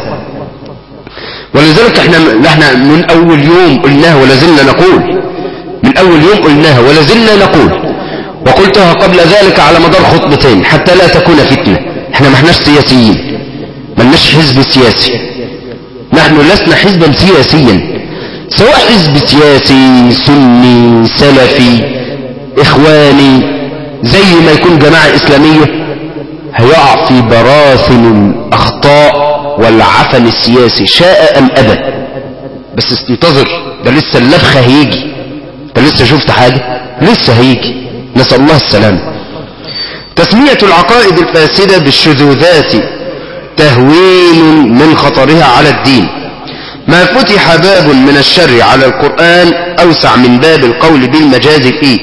ولذلك احنا احنا من أول يوم قلناها ولا زلنا نقول، من أول يوم قلناها ولا زلنا نقول، وقلتها قبل ذلك على مدار خطبتين حتى لا تكون فتنة. احنا ما احناش سياسيين، ما لناش حزب سياسي، نحن لسنا حزبا سياسيا، سواء حزب سياسي سني سلفي إخواني زي ما يكون جماعة إسلامية، هيقع في براثن الأخطاء والعفن السياسي شاء أم أبى. بس انتظر، ده لسه اللبخة هيجي، ده لسه شفت حاجة، لسه هيجي، نسأل الله السلام. تسمية العقائد الفاسدة بالشذوذات تهوين من خطرها على الدين، ما فتح باب من الشر على القرآن أوسع من باب القول بالمجاز فيه.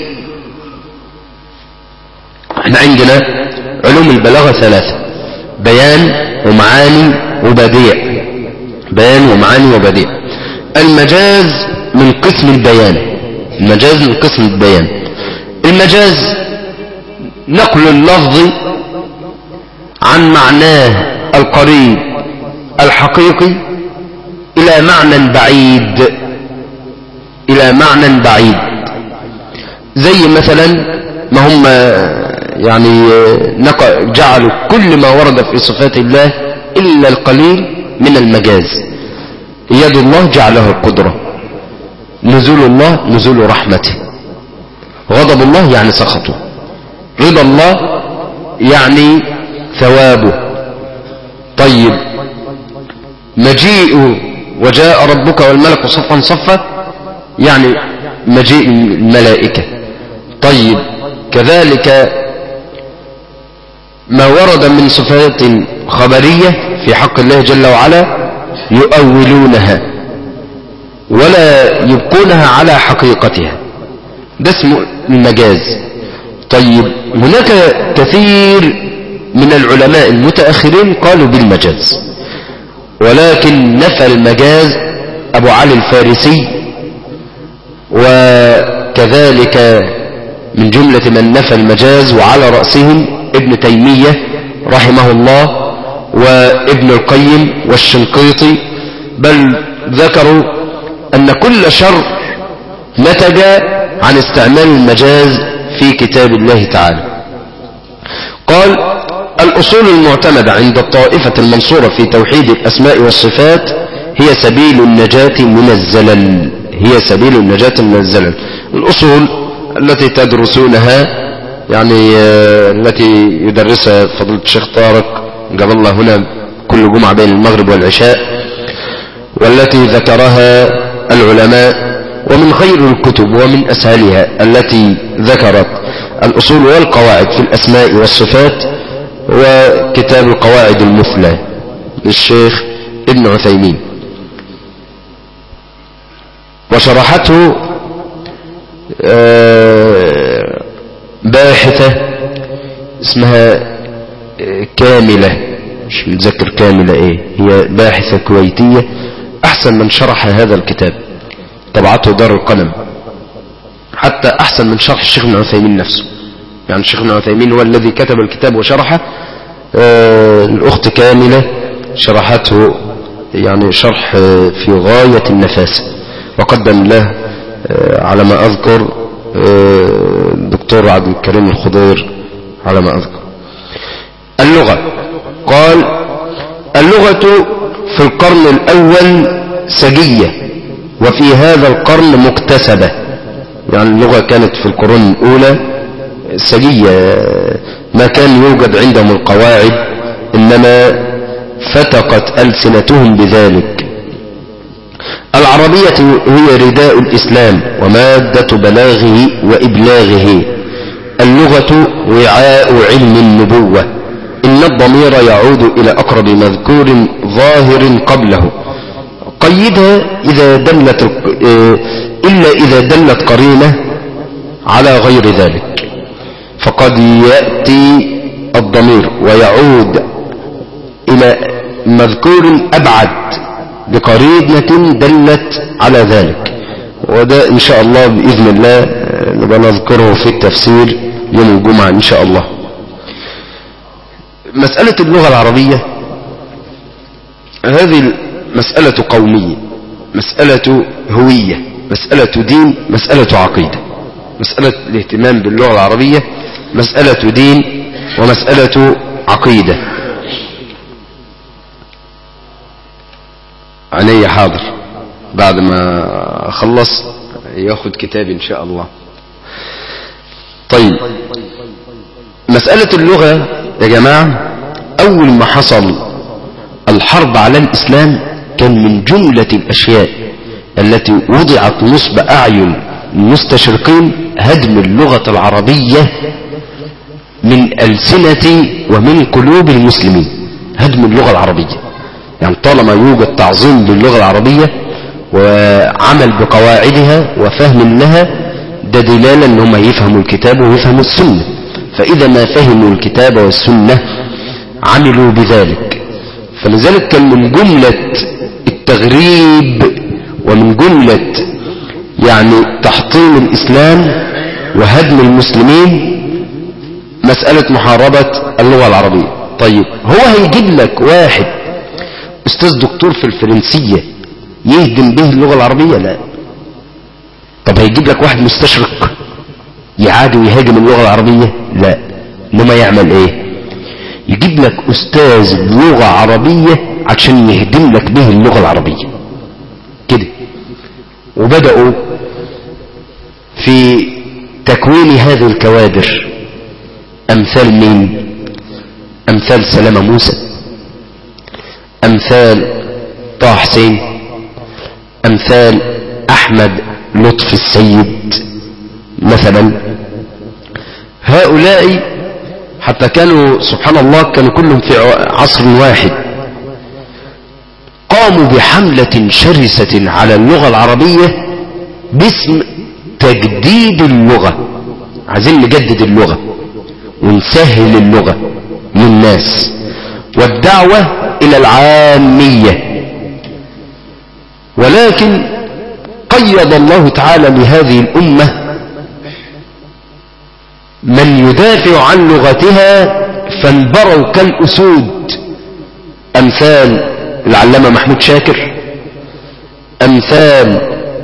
احنا عندنا علوم البلاغة ثلاثة: بيان ومعاني وبديع. بيان ومعاني وبديع. المجاز من قسم البيان. المجاز من قسم البيان. المجاز نقل اللفظ عن معناه القريب الحقيقي إلى معنى بعيد إلى معنى بعيد زي مثلا ما هم يعني جعلوا كل ما ورد في صفات الله إلا القليل من المجاز. يد الله جعله القدرة، نزول الله نزول رحمته، غضب الله يعني سخطه، رضا الله يعني ثوابه. طيب مجيء وجاء ربك والملك صفا صفا يعني مجيء الملائكة. طيب كذلك ما ورد من صفات خبرية في حق الله جل وعلا يؤولونها ولا يبقونها على حقيقتها، ده اسمه المجاز. طيب هناك كثير من العلماء المتأخرين قالوا بالمجاز، ولكن نفى المجاز أبو علي الفارسي، وكذلك من جملة من نفى المجاز وعلى رأسهم ابن تيمية رحمه الله وابن القيم والشنقيطي، بل ذكروا أن كل شر نتج عن استعمال المجاز في كتاب الله تعالى. قال: الأصول المعتمدة عند الطائفة المنصورة في توحيد الأسماء والصفات هي سبيل النجاة من الزلل. هي سبيل النجاة من الزلل. الأصول التي تدرسونها يعني التي يدرسها فضيلة الشيخ طارق قبل الله هنا كل جمعة بين المغرب والعشاء، والتي ذكرها العلماء، ومن خير الكتب ومن أسهلها التي ذكرت الأصول والقواعد في الأسماء والصفات وكتاب القواعد المثلى للشيخ ابن عثيمين، وشرحته باحثة اسمها كاملة، مش متذكر كاملة ايه هي، باحثة كويتية احسن من شرح هذا الكتاب، طبعته دار القلم، حتى احسن من شرح الشيخ ابن عثيمين نفسه. يعني الشيخ ابن عثيمين هو الذي كتب الكتاب وشرحه، آه الاخت كاملة شرحته يعني شرح آه في غاية النفاسة، وقدم له آه على ما اذكر آه الدكتور عبد الكريم الخضير على ما اذكر. اللغة، قال: اللغة في القرن الاول سجية، وفي هذا القرن مكتسبة. يعني اللغة كانت في القرون الاولى سجية، ما كان يوجد عندهم القواعد، إنما فتقت ألسنتهم بذلك. العربية هي رداء الإسلام ومادة بلاغه وإبلاغه. اللغة وعاء علم النبوة. إن الضمير يعود إلى أقرب مذكور ظاهر قبله. قيدها إذا دلت إلا إذا دلت قرينة على غير ذلك، فقد يأتي الضمير ويعود إلى مذكور أبعد بقرينة دلت على ذلك، وده إن شاء الله بإذن الله نبقى نذكره في التفسير يوم الجمعة إن شاء الله. مسألة اللغة العربية هذه مسألة قومية، مسألة هوية، مسألة دين، مسألة عقيدة. مسألة الاهتمام باللغة العربية مسألة دين ومسألة عقيدة. علي حاضر بعد ما أخلص ياخد كتاب إن شاء الله. طيب مسألة اللغة يا جماعة، أول ما حصل الحرب على الإسلام كان من جملة الأشياء التي وضعت نصب أعين المستشرقين هدم اللغة العربية من ألسنة ومن قلوب المسلمين، هدم اللغة العربية. يعني طالما يوجد تعظيم للغة العربية وعمل بقواعدها وفهم لها، ده دلالة ان هم يفهموا الكتاب ويفهموا السنة. فإذا ما فهموا الكتاب والسنة عملوا بذلك. فلذلك كان من جملة التغريب ومن جملة يعني تحطيم الإسلام وهدم المسلمين مسألة محاربة اللغة العربية. طيب هو هيجيب لك واحد أستاذ دكتور في الفرنسية يهدم به اللغة العربية؟ لا. طب هيجيب لك واحد مستشرق يعادي ويهاجم اللغة العربية؟ لا. إنما يعمل إيه؟ يجيب لك أستاذ لغة عربية عشان يهدم لك به اللغة العربية كده. وبدأوا في تكوين هذه الكوادر. أمثال مين؟ أمثال سلامة موسى، أمثال طه حسين، أمثال أحمد لطفي السيد مثلا. هؤلاء حتى كانوا سبحان الله كانوا كلهم في عصر واحد، قاموا بحملة شرسة على اللغة العربية باسم تجديد اللغة. عايزين نجدد اللغة ونسهل اللغة للناس، والدعوة إلى العامية. ولكن قيض الله تعالى لهذه الأمة من يدافع عن لغتها فانبروا كالأسود، أمثال العلامة محمود شاكر، أمثال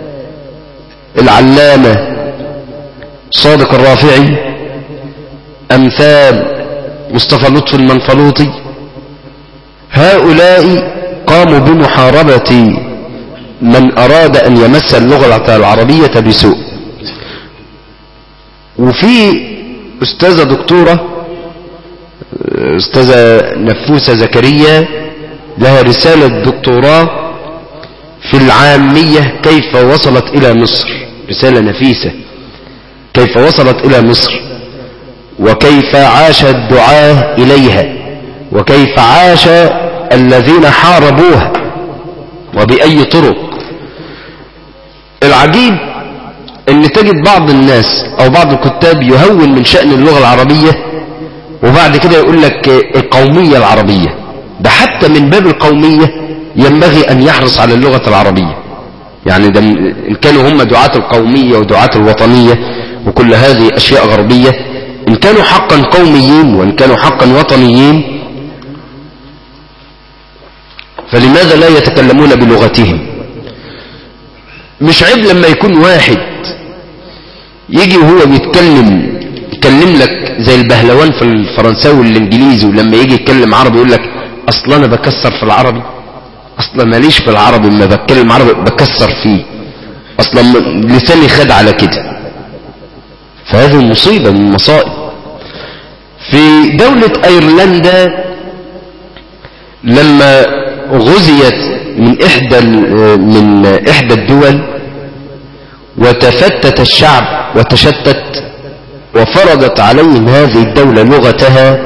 العلامة صادق الرافعي، أمثال مصطفى لطفي المنفلوطي. هؤلاء قاموا بمحاربة من أراد أن يمس اللغة العربية بسوء. وفي أستاذة دكتورة أستاذة نفوسة زكريا لها رسالة دكتوراه في العامية كيف وصلت إلى مصر، رسالة نفيسة كيف وصلت إلى مصر وكيف عاش الدعاة إليها وكيف عاش الذين حاربوها وبأي طرق. العجيب ان تجد بعض الناس او بعض الكتاب يهون من شأن اللغة العربية وبعد كده يقول لك القومية العربية. ده حتى من باب القومية ينبغي ان يحرص على اللغة العربية. يعني ده ان كانوا هم دعاة القومية ودعاة الوطنية وكل هذه اشياء غربية، ان كانوا حقا قوميين وان كانوا حقا وطنيين فلماذا لا يتكلمون بلغتهم؟ مش عيب لما يكون واحد يجي وهو بيتكلم يتكلم لك زي البهلوان في الفرنساوي والانجليزي، ولما يجي يتكلم عربي يقول لك اصلا انا بكسر في العربي، اصلا ماليش في العربي، ما بتكلم عربي بكسر فيه، اصلا لساني خد على كده. فهذه مصيبة من المصائب. في دولة ايرلندا لما غزيت من احدى من احدى الدول وتفتت الشعب وتشتت وفرضت عليهم هذه الدولة لغتها،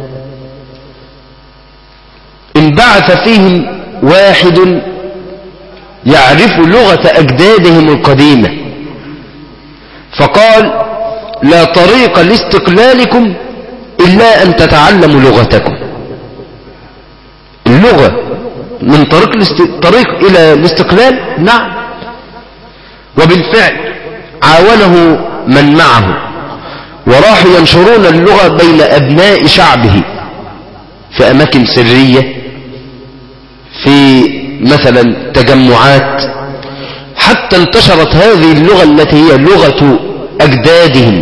انبعث فيهم واحد يعرف لغة أجدادهم القديمة فقال لا طريق لاستقلالكم إلا أن تتعلموا لغتكم. اللغة من طريق طريق إلى الاستقلال، نعم. وبالفعل عاونه من معه وراحوا ينشرون اللغة بين أبناء شعبه في أماكن سرية، في مثلا تجمعات، حتى انتشرت هذه اللغة التي هي لغة أجدادهم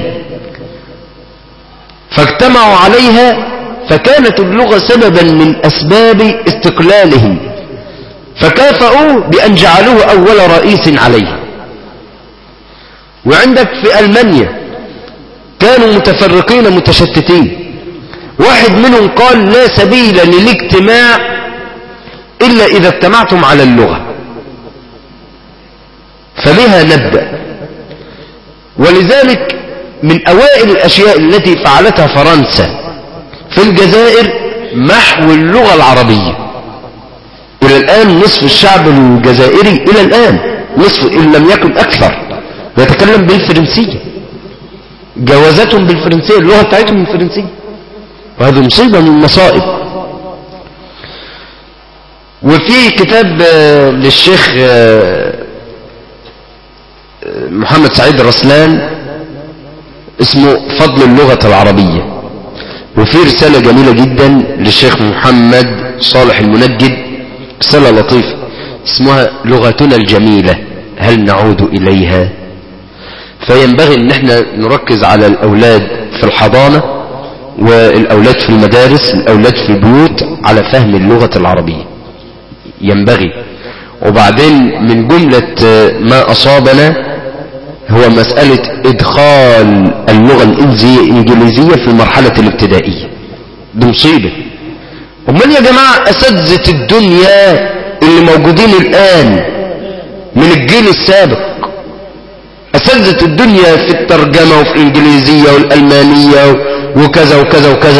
فاجتمعوا عليها، فكانت اللغة سببا من أسباب استقلالهم، فكافأوا بأن جعلوه أول رئيس عليه. وعندك في ألمانيا كانوا متفرقين متشتتين، واحد منهم قال لا سبيل للاجتماع إلا إذا اجتمعتم على اللغة، فبها نبدأ. ولذلك من أوائل الأشياء التي فعلتها فرنسا في الجزائر محو اللغة العربية، إلى الآن نصف الشعب الجزائري إلى الآن نصف إن لم يكن أكثر يتكلم بالفرنسية، جوازاتهم بالفرنسية، اللغة بتاعتهم الفرنسية، وهذه مصيبة من المصائب. وفي كتاب للشيخ محمد سعيد الرسلان اسمه فضل اللغة العربية، وفي رسالة جميلة جدا للشيخ محمد صالح المنجد، رسالة لطيفة اسمها لغتنا الجميلة هل نعود إليها؟ فينبغي ان احنا نركز على الأولاد في الحضانة والأولاد في المدارس، الأولاد في البيوت، على فهم اللغة العربية ينبغي. وبعدين من جملة ما أصابنا هو مسألة إدخال اللغة الإنجليزية في المرحلة الابتدائية، دي مصيبة. ومن يا جماعة أساتذة الدنيا اللي موجودين الآن من الجيل السابق، أساتذة الدنيا في الترجمة وفي الإنجليزية والألمانية وكذا وكذا وكذا،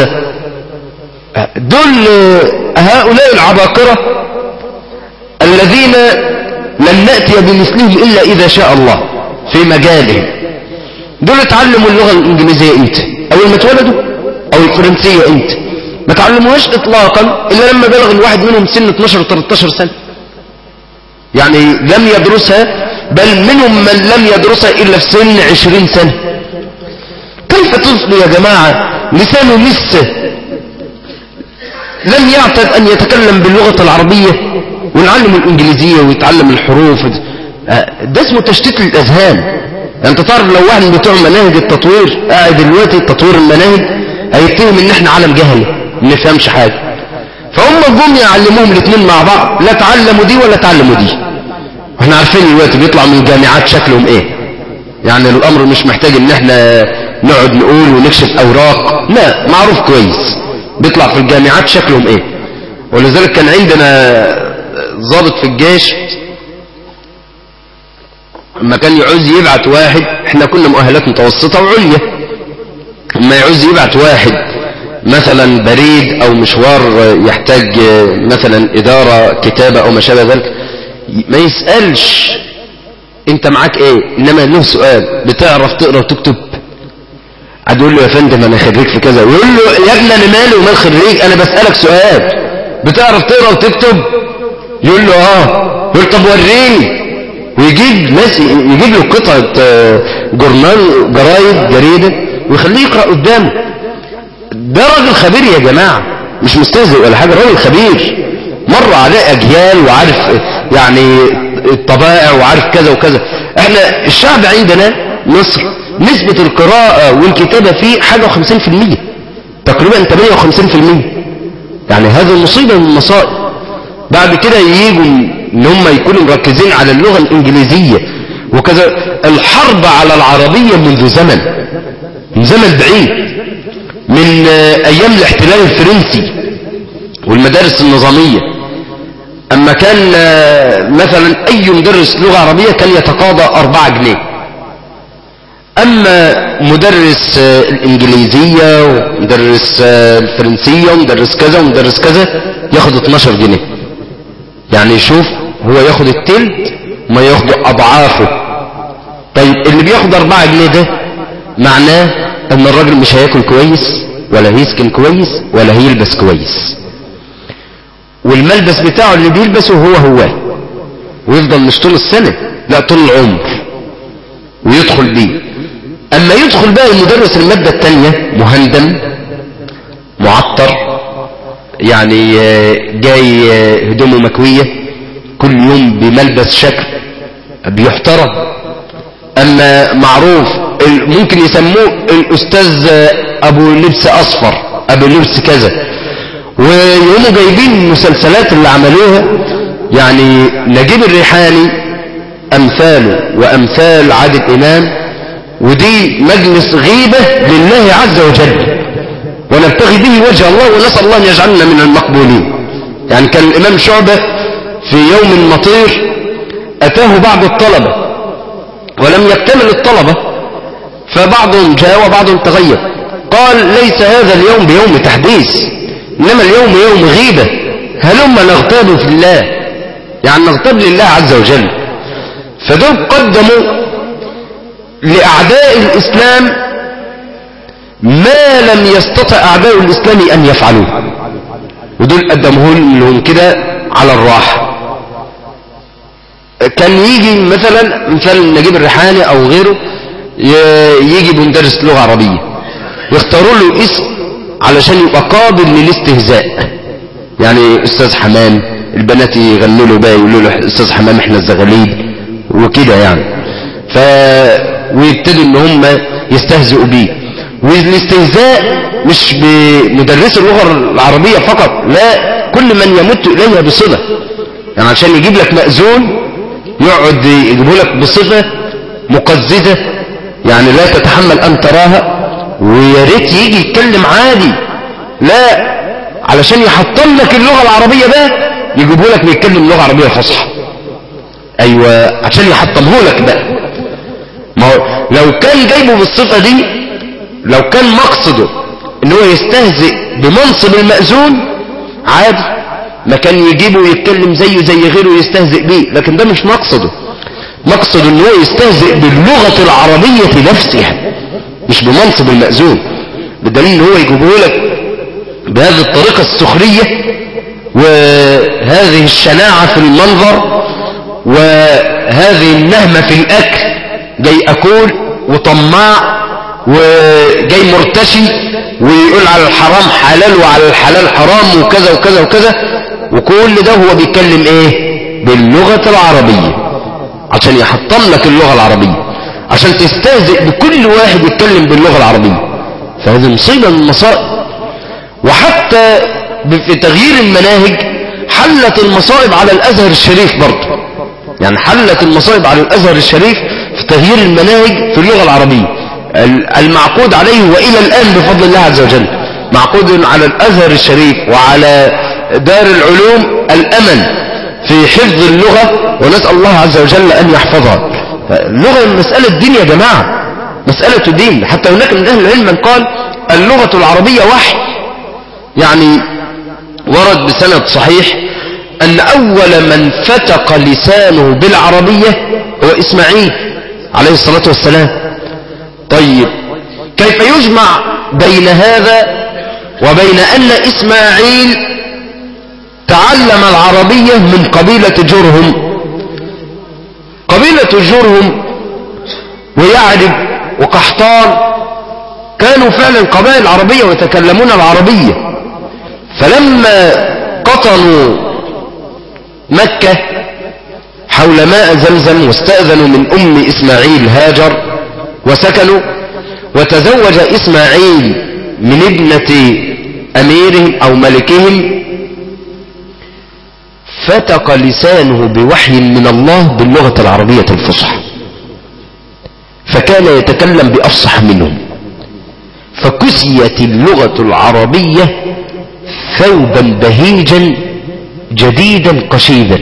دول هؤلاء العباقرة الذين لن نأتي بمثلهم إلا إذا شاء الله في مجالهم. دول اتعلموا اللغة الإنجليزية امتى؟ أول ما اتولدوا؟ أو الفرنسية امتى؟ ما تعلموهاش إطلاقا إلا لما بلغ الواحد منهم سن اثناشر وثلاثة عشر سنة، يعني لم يدرسها، بل منهم من لم يدرسها إلا في سن عشرين سنة. كيف طفل يا جماعة لسانه لسه لم يعتد أن يتكلم باللغة العربية ونعلم الإنجليزية ويتعلم الحروف؟ ده اسمه تشتيت الأذهان. أنت تعرف لو واحد بتوع مناهج التطوير قاعد دلوقتي تطوير المناهج هيتهم إن احنا عالم جهل ما نفهمش حاجة، فهم جم يعلموهم الاثنين مع بعض، لا تعلموا دي ولا تعلموا دي. واحنا عارفين دلوقتي بيطلع من الجامعات شكلهم ايه، يعني الأمر مش محتاج ان احنا نقعد نقول ونكشف أوراق، لا معروف كويس بيطلع في الجامعات شكلهم ايه. ولذلك كان عندنا ضابط في الجيش لما كان يعوز يبعت واحد، احنا كنا مؤهلات متوسطة وعليا، لما يعوز يبعت واحد مثلا بريد او مشوار يحتاج مثلا ادارة كتابة او ما شابه ذلك، ما يسألش انت معاك ايه، انما له سؤال بتعرف تقرأ وتكتب؟ عاد يقول له يا فندم انا خريج في كذا، يقول له يا ابني انا مالي ومال خريج، انا بسألك سؤال بتعرف تقرأ وتكتب؟ يقول له اه. يقول طب وريني، ويجيب ناس يجيب له قطعة جورنال جرايد جريدة ويخليه يقرأ قدامه. ده راجل خبير يا جماعة، مش مستهزئ ولا حاجة، راجل خبير مر عليه أجيال وعارف يعني الطبائع وعارف كذا وكذا. احنا الشعب عندنا مصر نسبة القراءة والكتابة فيه حاجة وخمسين في المية تقريبا، ثمانية وخمسين في المية، يعني هذا مصيبة من المصائب. بعد كده ييجوا ان هم يكونوا مركزين على اللغة الإنجليزية وكذا. الحرب على العربية منذ زمن، من زمن بعيد، من ايام الاحتلال الفرنسي والمدارس النظامية. اما كان مثلا اي مدرس لغة عربية كان يتقاضى اربعة جنيه، اما مدرس الانجليزية ومدرس الفرنسية ومدرس كذا ومدرس كذا ياخد اتناشر جنيه. يعني شوف هو ياخد التلت ما ياخد اضعافه. طيب اللي بياخد اربعة جنيه ده معناه ان الراجل مش هياكل كويس ولا هيسكن كويس ولا هيلبس كويس، والملبس بتاعه اللي بيلبسه هو هو، ويفضل مش طول السنة لا طول العمر ويدخل بيه. اما يدخل بقى المدرس المادة التانية مهندم معطر، يعني جاي هدومه مكوية كل يوم بملبس شكل بيحترم. اما معروف ممكن يسموه الاستاذ ابو لبس اصفر، ابو لبس كذا، ويقوموا جايبين المسلسلات اللي عملوها، يعني نجيب الريحاني امثاله وامثال عادل امام، ودي مجلس غيبة لله عز وجل ونبتغي به وجه الله ونسأل الله ان يجعلنا من المقبولين. يعني كان الامام شعبة في يوم مطير اتاه بعض الطلبة ولم يكتمل الطلبة، فبعضهم جاء وبعضهم تغير، قال ليس هذا اليوم بيوم تحديث، انما اليوم يوم غيبة، هلما نغتاب في الله، يعني نغتاب لله عز وجل. فدول قدموا لأعداء الإسلام ما لم يستطع أعداء الإسلام أن يفعلوه، ودول قدموه لهم كده على الراحة. كان يجي مثلا مثل نجيب الريحاني أو غيره، يجي بمدرس لغة عربية يختاروا له اسم علشان يبقى قابل للاستهزاء، يعني أستاذ حمام، البنات يغنوا له بقى يقولوا له أستاذ حمام احنا الزغاليل وكده يعني. ف ويبتدوا ان هم يستهزئوا بيه. والاستهزاء مش بمدرس اللغة العربية فقط، لا، كل من يمت إليها بصفة. يعني عشان يجيب لك مأذون يقعد يجيبه لك بصفة مقززة، يعني لا تتحمل أن تراها، ويا ريت يجي يتكلم عادي، لا، علشان يحطم لك اللغة العربية بقى يجيبه لك بيتكلم لغة عربية فصحى. أيوة، عشان يحطمه لك بقى. ما هو لو كان جايبه بالصفة دي، لو كان مقصده ان هو يستهزئ بمنصب المأذون عادي، ما كان يجيبه يتكلم زيه زي غيره يستهزئ بيه، لكن ده مش مقصده. مقصده ان هو يستهزئ باللغة العربية نفسها، مش بمنصب المأذون. بدليل ان هو يجيبه لك بهذه الطريقة السخرية وهذه الشناعة في المنظر وهذه النهمة في الأكل، جاي أكل وطماع وجاي مرتشي ويقول على الحرام حلال وعلى الحلال حرام وكذا وكذا وكذا، وكل ده هو بيتكلم ايه؟ باللغة العربية، عشان يحطم لك اللغة العربية، عشان تستهزئ بكل واحد يتكلم باللغة العربية. فهذه مصيبة من المصائب. وحتى في تغيير المناهج حلت المصائب على الأزهر الشريف برضه، يعني حلت المصائب على الأزهر الشريف في تغيير المناهج في اللغة العربية المعقود عليه، وإلى الآن بفضل الله عز وجل معقود على الأزهر الشريف وعلى دار العلوم الأمل في حفظ اللغة، ونسأل الله عز وجل أن يحفظها. اللغة مسألة دين يا جماعة، مسألة دين. حتى هناك من أهل العلم من قال اللغة العربية وحي. يعني ورد بسند صحيح أن أول من فتق لسانه بالعربية هو إسماعيل عليه الصلاة والسلام. طيب كيف يجمع بين هذا وبين أن إسماعيل تعلم العربية من قبيلة جرهم؟ قبيلة جرهم ويعرب وقحطان كانوا فعلا قبائل عربية ويتكلمون العربية، فلما قطنوا مكة حول ماء زمزم واستأذنوا من أم إسماعيل هاجر وسكنوا، وتزوج إسماعيل من ابنة أميرهم أو ملكهم، فتق لسانه بوحي من الله باللغة العربية الفصحى، فكان يتكلم بأفصح منهم، فكسيت اللغة العربية ثوبا بهيجا جديدا قشيدا،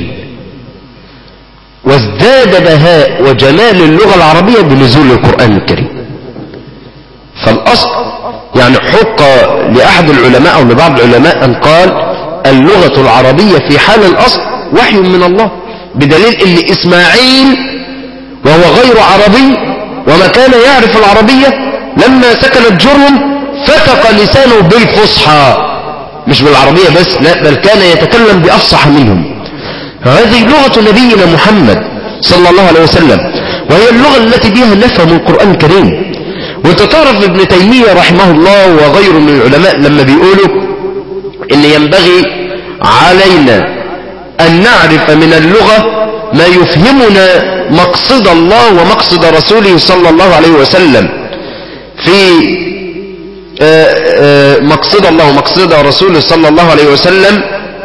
وازداد بهاء وجمال اللغة العربية بنزول القرآن الكريم. فالأصل يعني حق لأحد العلماء أو لبعض العلماء أن قال اللغة العربية في حال الأصل وحي من الله، بدليل أن إسماعيل وهو غير عربي وما كان يعرف العربية لما سكنت جرهم فتق لسانه بالفصحى، مش بالعربية بس، لا، بل كان يتكلم بأفصح منهم. هذه لغة نبينا محمد صلى الله عليه وسلم، وهي اللغة التي بها نفهم القرآن الكريم. وانت تعرف ابن تيمية رحمه الله وغيره من العلماء لما بيقولوا ان ينبغي علينا ان نعرف من اللغة ما يفهمنا مقصد الله ومقصد رسوله صلى الله عليه وسلم، في مقصد الله ومقصد رسوله صلى الله عليه وسلم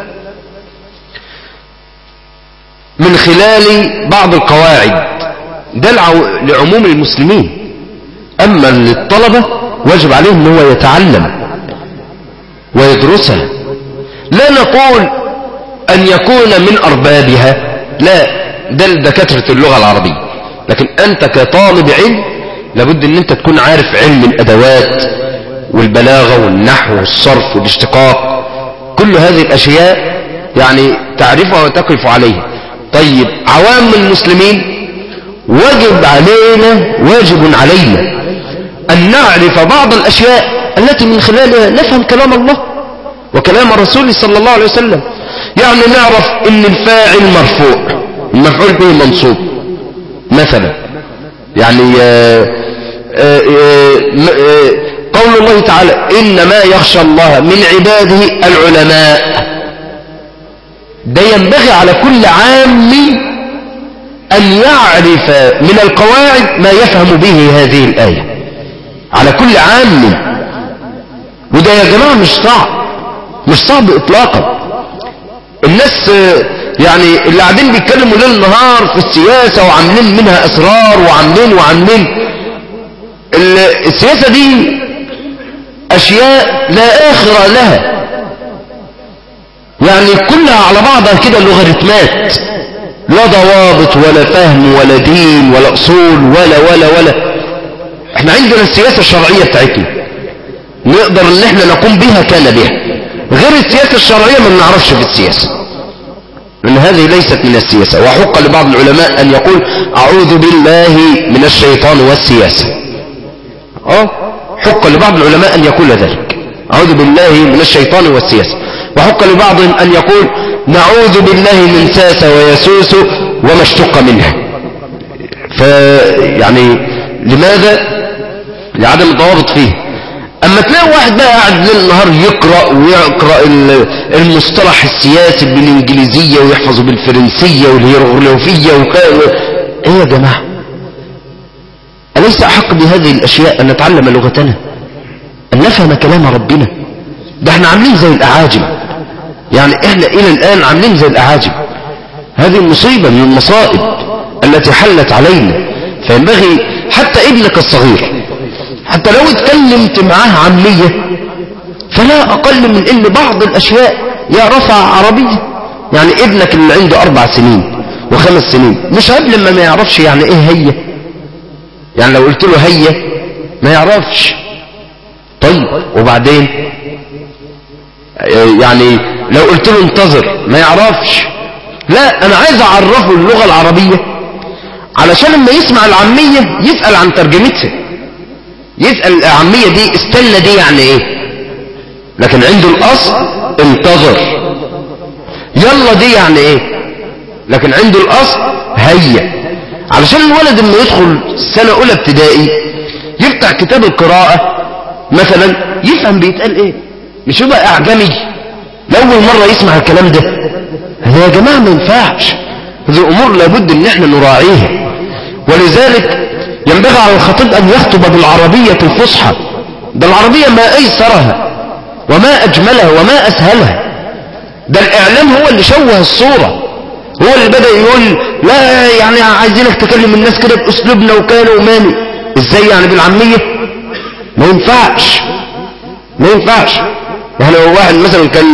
من خلال بعض القواعد، ده لعموم المسلمين. أما للطلبة واجب عليهم أن هو يتعلم ويدرسها. لا نقول أن يكون من أربابها، لا، ده لدكاترة اللغة العربية، لكن أنت كطالب علم لابد أن أنت تكون عارف علم الأدوات والبلاغة والنحو والصرف والاشتقاق، كل هذه الأشياء يعني تعرفها وتقف عليها. طيب عوام المسلمين واجب علينا واجب علينا أن نعرف بعض الأشياء التي من خلالها نفهم كلام الله وكلام الرسول صلى الله عليه وسلم. يعني نعرف ان الفاعل مرفوع، المفعول به منصوب مثلا. يعني آآ آآ آآ قول الله تعالى إنما يخشى الله من عباده العلماء، ده ينبغي على كل عام أن يعرف من القواعد ما يفهم به هذه الآية، على كل عام. وده يا جماعة مش صعب، مش صعب إطلاقا. الناس يعني اللي قاعدين بيتكلموا ليل نهار في السياسة وعاملين منها أسرار وعاملين وعاملين السياسة دي أشياء لا آخر لها، يعني كلها على بعضها كده لوغاريتمات، لا ضوابط ولا فهم ولا دين ولا أصول ولا ولا ولا. احنا عندنا السياسة الشرعية بتاعتنا نقدر ان احنا نقوم بها كان بها، غير السياسة الشرعية ما بنعرفش في السياسة، لأن هذه ليست من السياسة. وحق لبعض العلماء أن يقول أعوذ بالله من الشيطان والسياسة. اه حق لبعض العلماء أن يقول ذلك، أعوذ بالله من الشيطان والسياسة. وحق لبعضهم أن يقول نعوذ بالله من ساس ويسوس وما اشتق منها. فيعني لماذا؟ لعدم الضوابط فيه. اما تلاقي واحد بقى قاعد ليل النهار يقرأ ويقرأ المصطلح السياسي بالانجليزية ويحفظه بالفرنسية والهيروغليفية وكذا، ايه يا جماعة؟ أليس أحق بهذه الأشياء أن نتعلم لغتنا، أن نفهم كلام ربنا؟ ده احنا عاملين زي الأعاجم، يعني احنا إلى الآن عاملين زي الأعاجم. هذه مصيبة من المصائب التي حلت علينا. فينبغي حتى ابنك الصغير حتى لو اتكلمت معاه عامية فلا أقل من إن بعض الأشياء يعرفها عربية. يعني ابنك اللي عنده أربع سنين وخمس سنين مش قبل ما ما يعرفش يعني إيه هي، يعني لو قلت له هي ما يعرفش. طيب وبعدين يعني لو قلت له انتظر ما يعرفش. لا، أنا عايز أعرفه اللغة العربية علشان لما يسمع العامية يسأل عن ترجمتها، يسأل العامية دي استنى دي يعني ايه، لكن عنده الأصل انتظر. يلا دي يعني ايه، لكن عنده الأصل هيا. علشان الولد لما يدخل سنة أولى ابتدائي يفتح كتاب القراءة مثلا يفهم بيتقال ايه، مش يبقى أعجمي لأول مرة يسمع الكلام ده. هذا يا جماعة ما ينفعش، هذه أمور لابد ان احنا نراعيها. ولذلك ينبغي على الخطيب أن يخطب بالعربية الفصحى. ده العربية ما أيسرها وما أجملها وما أسهلها. ده الإعلام هو اللي شوه الصورة، هو اللي بدأ يقول لا يعني عايزينك تكلم الناس كده بأسلوبنا وكانوا وماني. إزاي يعني بالعامية؟ ما ينفعش ما ينفعش. يعني لو واحد مثلا كان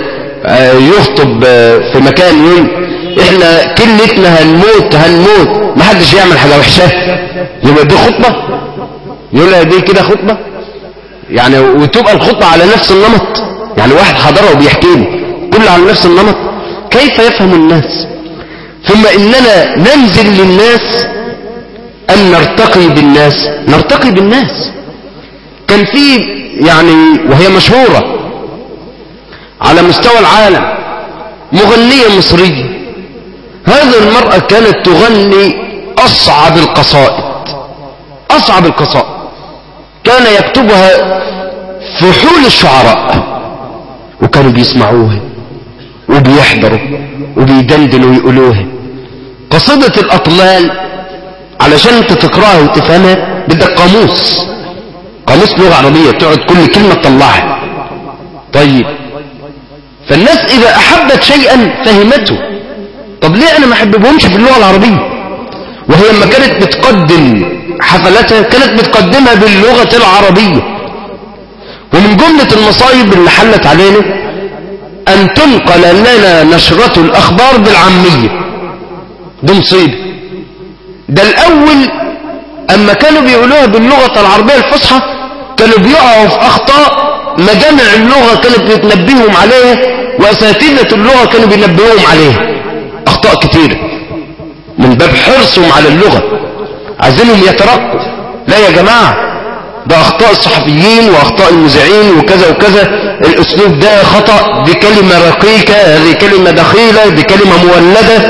يخطب في مكان يقول احنا كلمتنا هنموت هنموت ما حدش يعمل حاجة وحشة، يبقى دي خطبة؟ يقول لها دي كده خطبة يعني؟ وتبقى الخطبة على نفس النمط، يعني واحد حضره وبيحكي له كله على نفس النمط. كيف يفهم الناس؟ ثم إننا ننزل للناس أن نرتقي بالناس، نرتقي بالناس. كان في يعني وهي مشهورة على مستوى العالم مغنية مصرية. هذه المرأة كانت تغني أصعب القصائد، أصعب القصائد كان يكتبها فحول الشعراء، وكانوا بيسمعوها وبيحضروا وبيدندنوا ويقولوها. قصيدة الأطلال علشان انت تقرأها وتفهمها بدك قاموس، قاموس لغة عربية تقعد كل كلمة تطلعها. طيب فالناس إذا أحبت شيئا فهمته. طب ليه أنا ما أحببهمش في اللغة العربية؟ وهي لما كانت بتقدم حفلاتها كانت بتقدمها باللغة العربية. ومن جملة المصايب اللي حلت علينا أن تنقل لنا نشرة الأخبار بالعامية. ده مصيبة. ده الأول أما كانوا بيقولوها باللغة العربية الفصحى كانوا بيقعوا في أخطاء مجامع اللغة كانت بتنبههم عليها وأساتذة اللغة كانوا بينبهوهم عليها أخطاء كتيرة من باب حرصهم على اللغة، عايزينهم يترقوا. لا يا جماعة، ده أخطاء الصحفيين وأخطاء المذيعين وكذا وكذا، الأسلوب ده خطأ، دي كلمة رقيقة، هذه كلمة دخيلة، دي كلمة مولدة.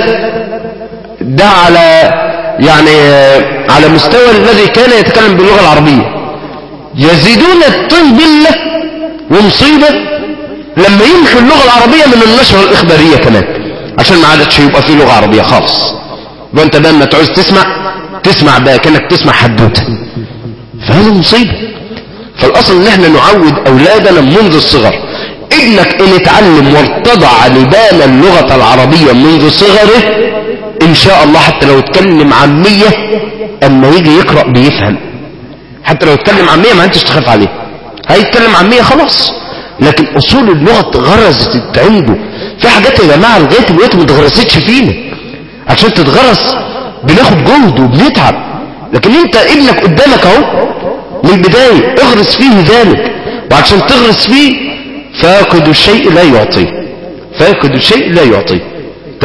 ده على يعني على مستوى الذي كان يتكلم باللغة العربية. يزيدون الطين بالله ومصيبة لما يمحوا اللغة العربية من النشرة الإخبارية كمان، عشان ما عادتش يبقى فيه لغة عربية خالص. يبقى انت بقى لما تعوز تسمع تسمع بقى كأنك تسمع حدوتة، فهذا مصيبة. فالأصل ان احنا نعود أولادنا منذ الصغر. ابنك ان اتعلم وارتضع لبان اللغة العربية منذ صغره ان شاء الله، حتى لو اتكلم عامية اما يجي يقرأ بيفهم. حتى لو اتكلم عامية ما انتش تخاف عليه، هيتكلم عامية خلاص، لكن اصول اللغة اتغرزت عنده. في حاجات يا جماعة لغاية دلوقتي ما اتغرستش فينا، عشان تتغرس بناخد جهد وبنتعب. لكن انت ابنك قدامك اهو من البداية، اغرس فيه ذلك. وعشان تغرس فيه فاقد الشيء لا يعطيه، فاقد الشيء لا يعطيه.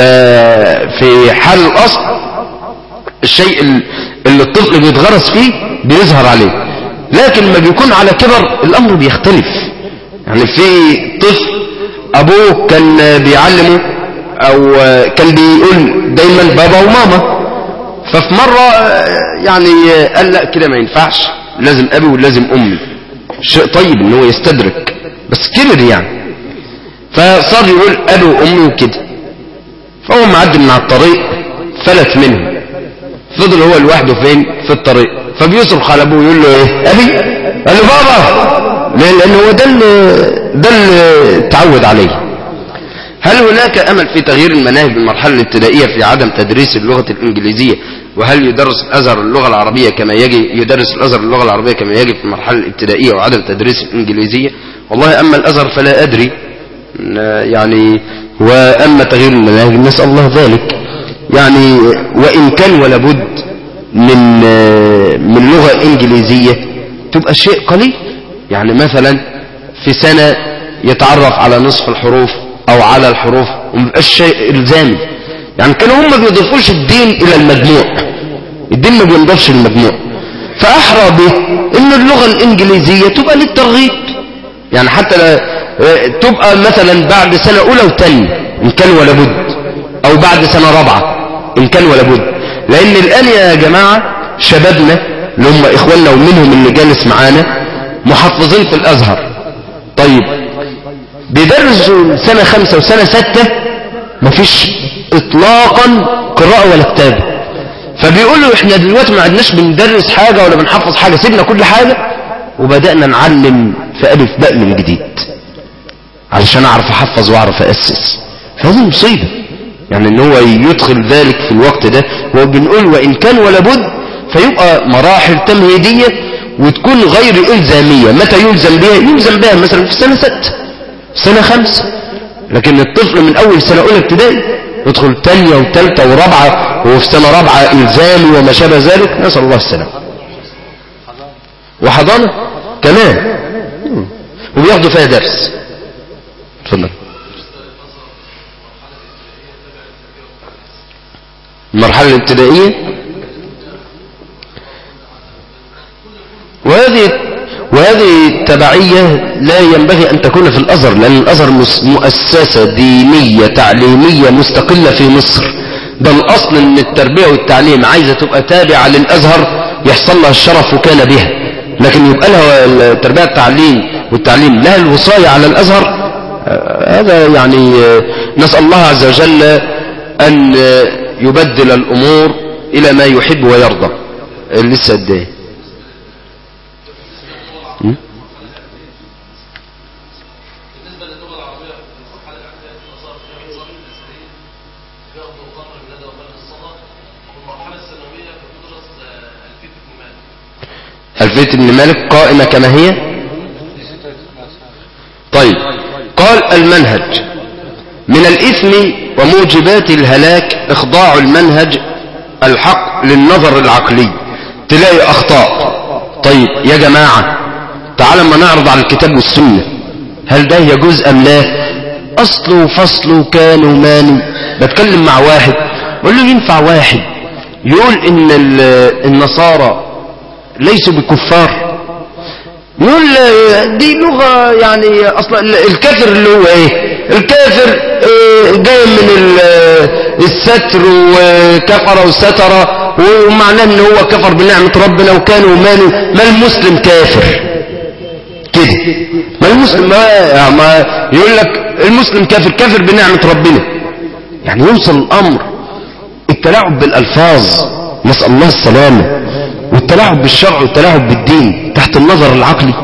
في حال الاصل الشيء اللي الطفل بيتغرس فيه بيظهر عليه، لكن ما بيكون على كبر الامر بيختلف. يعني في طفل ابوه كان بيعلمه او كان بيقول دايما بابا وماما، ففي مرة يعني قال لا كده ما ينفعش، لازم ابي ولازم امي. شيء طيب ان هو يستدرك، بس كبر يعني، فصار يقول ابي وامي وكده. فهو معدي من على الطريق فلت منه، فضل هو لوحده فين في الطريق، فبيصرخ على ابوه يقول له ايه ابي؟ قال له بابا، لان هو ده اللي ده اللي اتعود عليه. هل هناك امل في تغيير المناهج بالمرحله الابتدائيه في عدم تدريس اللغه الانجليزيه؟ وهل يدرس الازهر اللغه العربيه كما يجب يدرس الازهر اللغه العربيه كما يجب في المرحله الابتدائيه وعدم تدريس الانجليزيه؟ والله اما الازهر فلا ادري يعني، واما تغيير المناهج نسال الله ذلك يعني. وان كان ولا بد من من لغه انجليزيه تبقى شيء قليل، يعني مثلا في سنه يتعرف على نصف الحروف او على الحروف ومبقاش شيء الزامي. يعني كانوا هم ما بيضيفوش الدين الى المجموع، الدين ما بينضافش للمجموع، فاحرى به ان اللغه الانجليزيه تبقى للترغيب. يعني حتى تبقى مثلا بعد سنه اولى وثانيه ان كان ولا بد، او بعد سنه رابعه ان كان ولا بد. لان الان يا جماعه شبابنا اللي هم اخواننا ومنهم اللي جالس معانا محفظين في الازهر، طيب بيدرسوا سنة خمسة وسنة ستة مفيش اطلاقا قراءة ولا كتابة. فبيقولوا احنا دلوقتي ما عدناش بندرس حاجة ولا بنحفظ حاجة، سيبنا كل حاجة وبدأنا نعلم في ألف باء من جديد علشان اعرف احفظ واعرف اسس. فهذه مصيبة يعني ان هو يدخل ذلك في الوقت ده. وبنقول وان كان ولا بد فيبقى مراحل تمهيدية وتكون غير إلزامية. متى يلزم بها؟ يلزم بها مثلا في سنة ستة سنة خمسة، لكن الطفل من اول سنة اولى ابتدائي يدخل تانية وثالثة ورابعة وفي سنة رابعة الزامي وما شابه ذلك، نسأل الله السلام. وحضانة كمان وبياخدوا فيها درس. اتفضل. المرحلة الابتدائية وهذه وهذه التبعية لا ينبغي أن تكون في الأزهر، لأن الأزهر مؤسسة دينية تعليمية مستقلة في مصر. ده الأصل أن التربية والتعليم عايزة تبقى تابعة للأزهر يحصل لها الشرف وكان بها، لكن يبقى لها التربية والتعليم والتعليم لها الوصاية على الأزهر. هذا يعني نسأل الله عز وجل أن يبدل الأمور إلى ما يحب ويرضى. لسه قد ايه؟ ألفية ابن مالك قائمة كما هي. طيب، قال المنهج من الإثم وموجبات الهلاك إخضاع المنهج الحق للنظر العقلي، تلاقي أخطاء. طيب يا جماعة تعالى ما نعرض على الكتاب والسنة، هل ده يجوز أم لا؟ أصله وفصله كانوا ماني. بتكلم مع واحد بقول له ينفع واحد يقول إن النصارى ليسوا بكفار؟ يقول دي لغة يعني أصلا الكافر اللي هو إيه؟ الكافر جاي من الستر وكفر وستر ومعناه إن هو كفر بنعمة ربنا وكانوا مانوا. ما المسلم كافر كده؟ ما المسلم ما, ما يقول لك المسلم كافر كافر بنعمة ربنا. يعني يوصل الأمر التلاعب بالألفاظ، نسأل الله السلامة، والتلاعب بالشرع والتلاعب بالدين تحت النظر العقلي.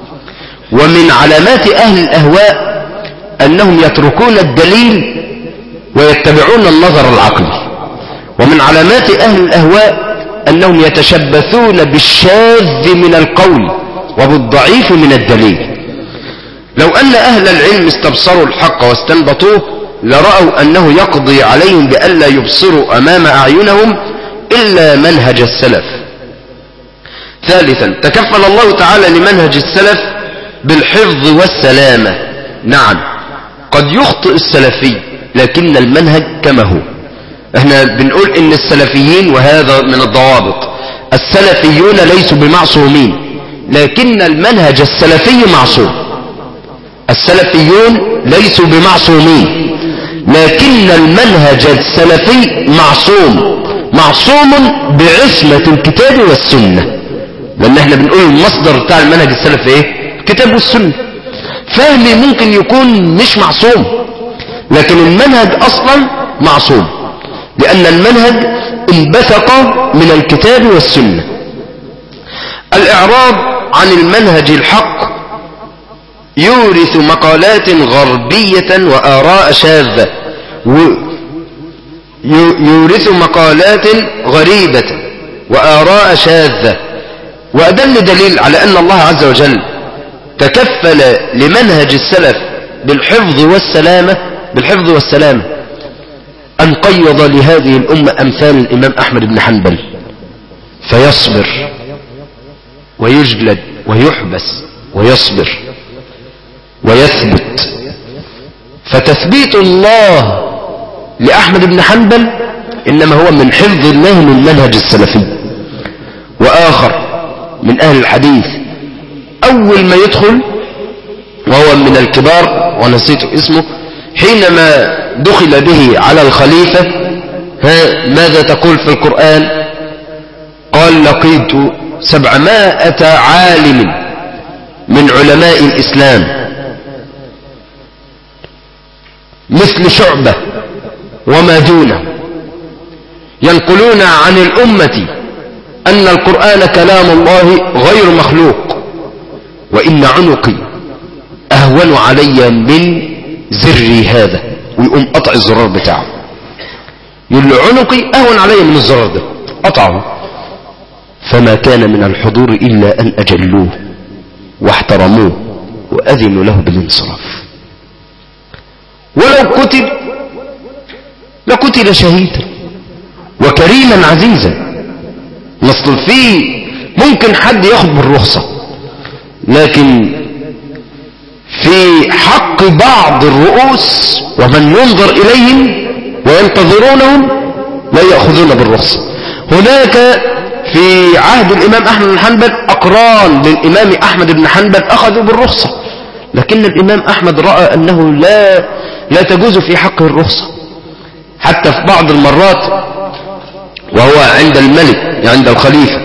ومن علامات أهل الأهواء أنهم يتركون الدليل ويتبعون النظر العقلي. ومن علامات أهل الأهواء أنهم يتشبثون بالشاذ من القول وبالضعيف من الدليل. لو أن أهل العلم استبصروا الحق واستنبطوه لرأوا أنه يقضي عليهم بألا يبصروا أمام أعينهم إلا منهج السلف. ثالثا تكفل الله تعالى لمنهج السلف بالحفظ والسلامة. نعم قد يخطئ السلفي لكن المنهج كما هو. احنا بنقول ان السلفيين، وهذا من الضوابط، السلفيون ليسوا بمعصومين لكن المنهج السلفي معصوم. السلفيون ليسوا بمعصومين لكن المنهج السلفي معصوم، معصوم بعصمة الكتاب والسنة. لان احنا بنقول المصدر بتاع المنهج السلفي ايه؟ الكتاب والسنة. فهمي ممكن يكون مش معصوم لكن المنهج اصلا معصوم، لان المنهج انبثق من الكتاب والسنة. الاعراض عن المنهج الحق يورث مقالات غربية وآراء شاذة، يورث مقالات غريبة وآراء شاذة. وأدل دليل على أن الله عز وجل تكفل لمنهج السلف بالحفظ والسلامة بالحفظ والسلامة أن قيض لهذه الأمة أمثال الإمام أحمد بن حنبل، فيصبر ويجلد ويحبس ويصبر ويثبت. فتثبيت الله لأحمد بن حنبل إنما هو من حفظ الله للمنهج السلفي. وآخر من أهل الحديث أول ما يدخل وهو من الكبار ونسيت اسمه، حينما دخل به على الخليفة ها ماذا تقول في القرآن؟ قال لقيت سبعمائة عالم من علماء الإسلام مثل شعبة وما دونه ينقلون عن الأمة أن القرآن كلام الله غير مخلوق، وإن عنقي أهون علي من زري هذا، ويقوم قطع الزرار بتاعه. يقول له عنقي أهون علي من الزرار ده، قطعه. فما كان من الحضور إلا أن أجلوه واحترموه وأذنوا له بالانصراف. ولو قتل لقتل شهيدا وكريما عزيزا. نصل فيه ممكن حد ياخد بالرخصة، لكن في حق بعض الرؤوس ومن ينظر إليهم وينتظرونهم لا يأخذون بالرخصة. هناك في عهد الإمام أحمد بن حنبل أقران للإمام أحمد بن حنبل أخذوا بالرخصة، لكن الإمام أحمد رأى أنه لا لا تجوز في حقه الرخصة. حتى في بعض المرات وهو عند الملك عند الخليفة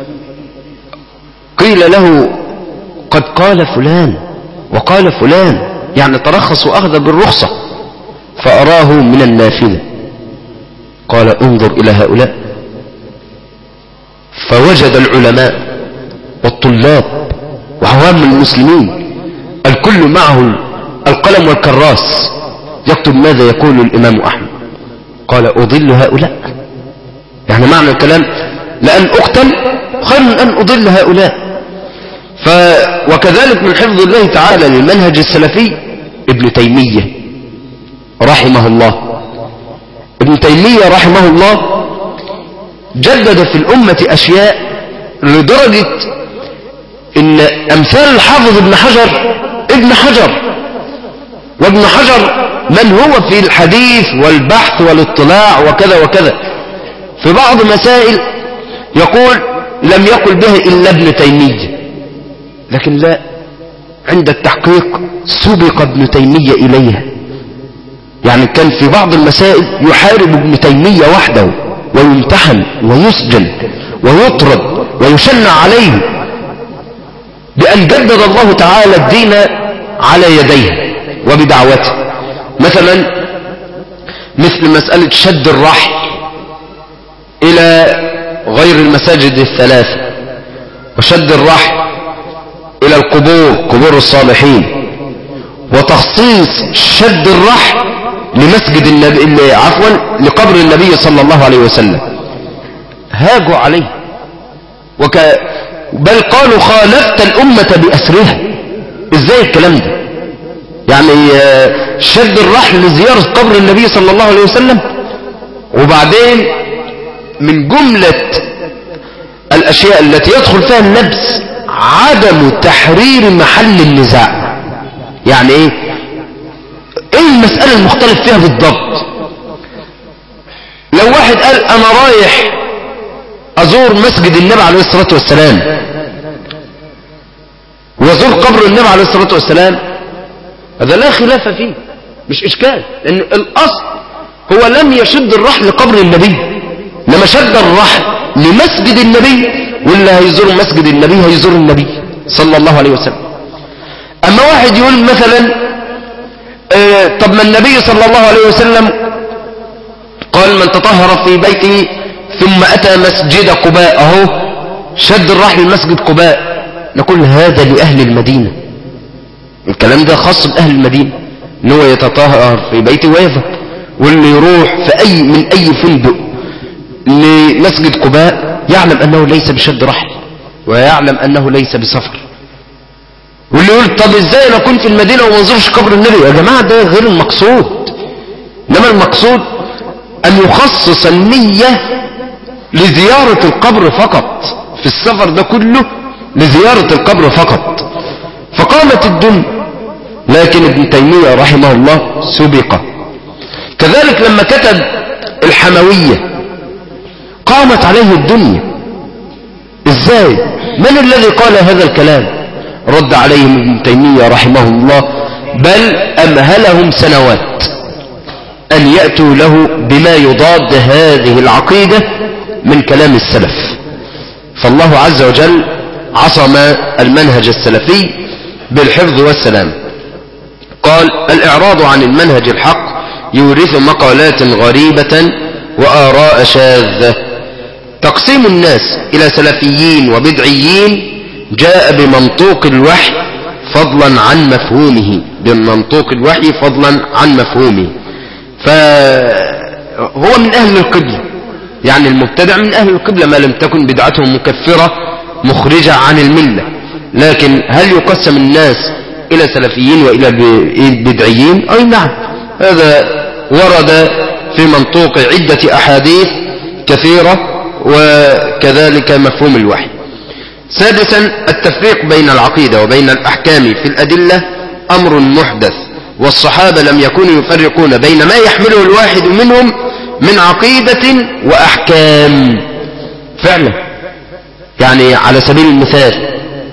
قيل له قد قال فلان وقال فلان، يعني ترخص وأخذ بالرخصة، فأراه من النافذة قال انظر إلى هؤلاء. فوجد العلماء والطلاب وعوام المسلمين الكل معه القلم والكراس يكتب ماذا يقول الإمام أحمد. قال أضل هؤلاء، يعني معنى الكلام لأن أقتل خير من أن أضل هؤلاء. ف وكذلك من حفظ الله تعالى للمنهج السلفي ابن تيمية رحمه الله. ابن تيمية رحمه الله جدد في الأمة أشياء لدرجة إن أمثال الحافظ ابن حجر ابن حجر وابن حجر من هو في الحديث والبحث والاطلاع وكذا وكذا، في بعض مسائل يقول لم يقل به إلا ابن تيمية، لكن لا، عند التحقيق سبق ابن تيمية إليها. يعني كان في بعض المسائل يحارب ابن تيمية وحده ويمتحن ويسجن ويطرد ويشنع عليه بأن جدد الله تعالى الدين على يديه وبدعوته. مثلا مثل مسألة شد الرحل إلى غير المساجد الثلاثة، وشد الرحل إلى القبور، قبور الصالحين، وتخصيص شد الرحل لمسجد النبي، عفوا لقبر النبي صلى الله عليه وسلم. هاجوا عليه وك... بل قالوا خالفت الأمة بأسرها. ازاي الكلام ده؟ يعني شد الرحل لزيارة قبر النبي صلى الله عليه وسلم. وبعدين من جملة الأشياء التي يدخل فيها اللبس عدم تحرير محل النزاع. يعني ايه ايه المسألة المختلف فيها بالضبط؟ لو واحد قال انا رايح ازور مسجد النبي عليه الصلاة والسلام وازور قبر النبي عليه الصلاة والسلام، هذا لا خلاف فيه، مش اشكال، لان الاصل هو لم يشد الرحل لقبر النبي، لما شد الرحل لمسجد النبي، واللي هيزور مسجد النبي هيزور النبي صلى الله عليه وسلم. اما واحد يقول مثلا اه طب ما النبي صلى الله عليه وسلم قال من تطهر في بيته ثم اتى مسجد قباء، اهو شد الرحل لمسجد قباء، نقول هذا لأهل المدينة، الكلام ده خاص بأهل المدينة، ان هو يتطهر في بيته ويذهب، واللي يروح في أي من أي فندق لمسجد قباء يعلم أنه ليس بشد رحل ويعلم أنه ليس بسفر. واللي يقول طب ازاي انا كنت في المدينة وما نزورش قبر النبي؟ يا جماعة ده غير المقصود، انما المقصود أن يخصص النية لزيارة القبر فقط، في السفر ده كله لزيارة القبر فقط، فقامت الدنيا. لكن ابن تيمية رحمه الله سبق. كذلك لما كتب الحموية قامت عليه الدنيا. ازاي؟ من الذي قال هذا الكلام؟ رد عليهم ابن تيمية رحمه الله بل أمهلهم سنوات أن يأتوا له بما يضاد هذه العقيدة من كلام السلف. فالله عز وجل عصم المنهج السلفي بالحفظ والسلام. قال الإعراض عن المنهج الحق يورث مقالات غريبة وآراء شاذة. تقسيم الناس إلى سلفيين وبدعيين جاء بمنطوق الوحي فضلا عن مفهومه، بمنطوق الوحي فضلا عن مفهومه. فهو من أهل القبلة، يعني المبتدع من أهل القبلة ما لم تكن بدعته مكفرة مخرجة عن الملة. لكن هل يقسم الناس إلى سلفيين وإلى بدعيين؟ أي نعم، هذا ورد في منطوق عدة أحاديث كثيرة، وكذلك مفهوم الوحي. سادسا التفريق بين العقيدة وبين الأحكام في الأدلة أمر محدث، والصحابة لم يكونوا يفرقون بين ما يحمله الواحد منهم من عقيدة وأحكام. فعلا يعني على سبيل المثال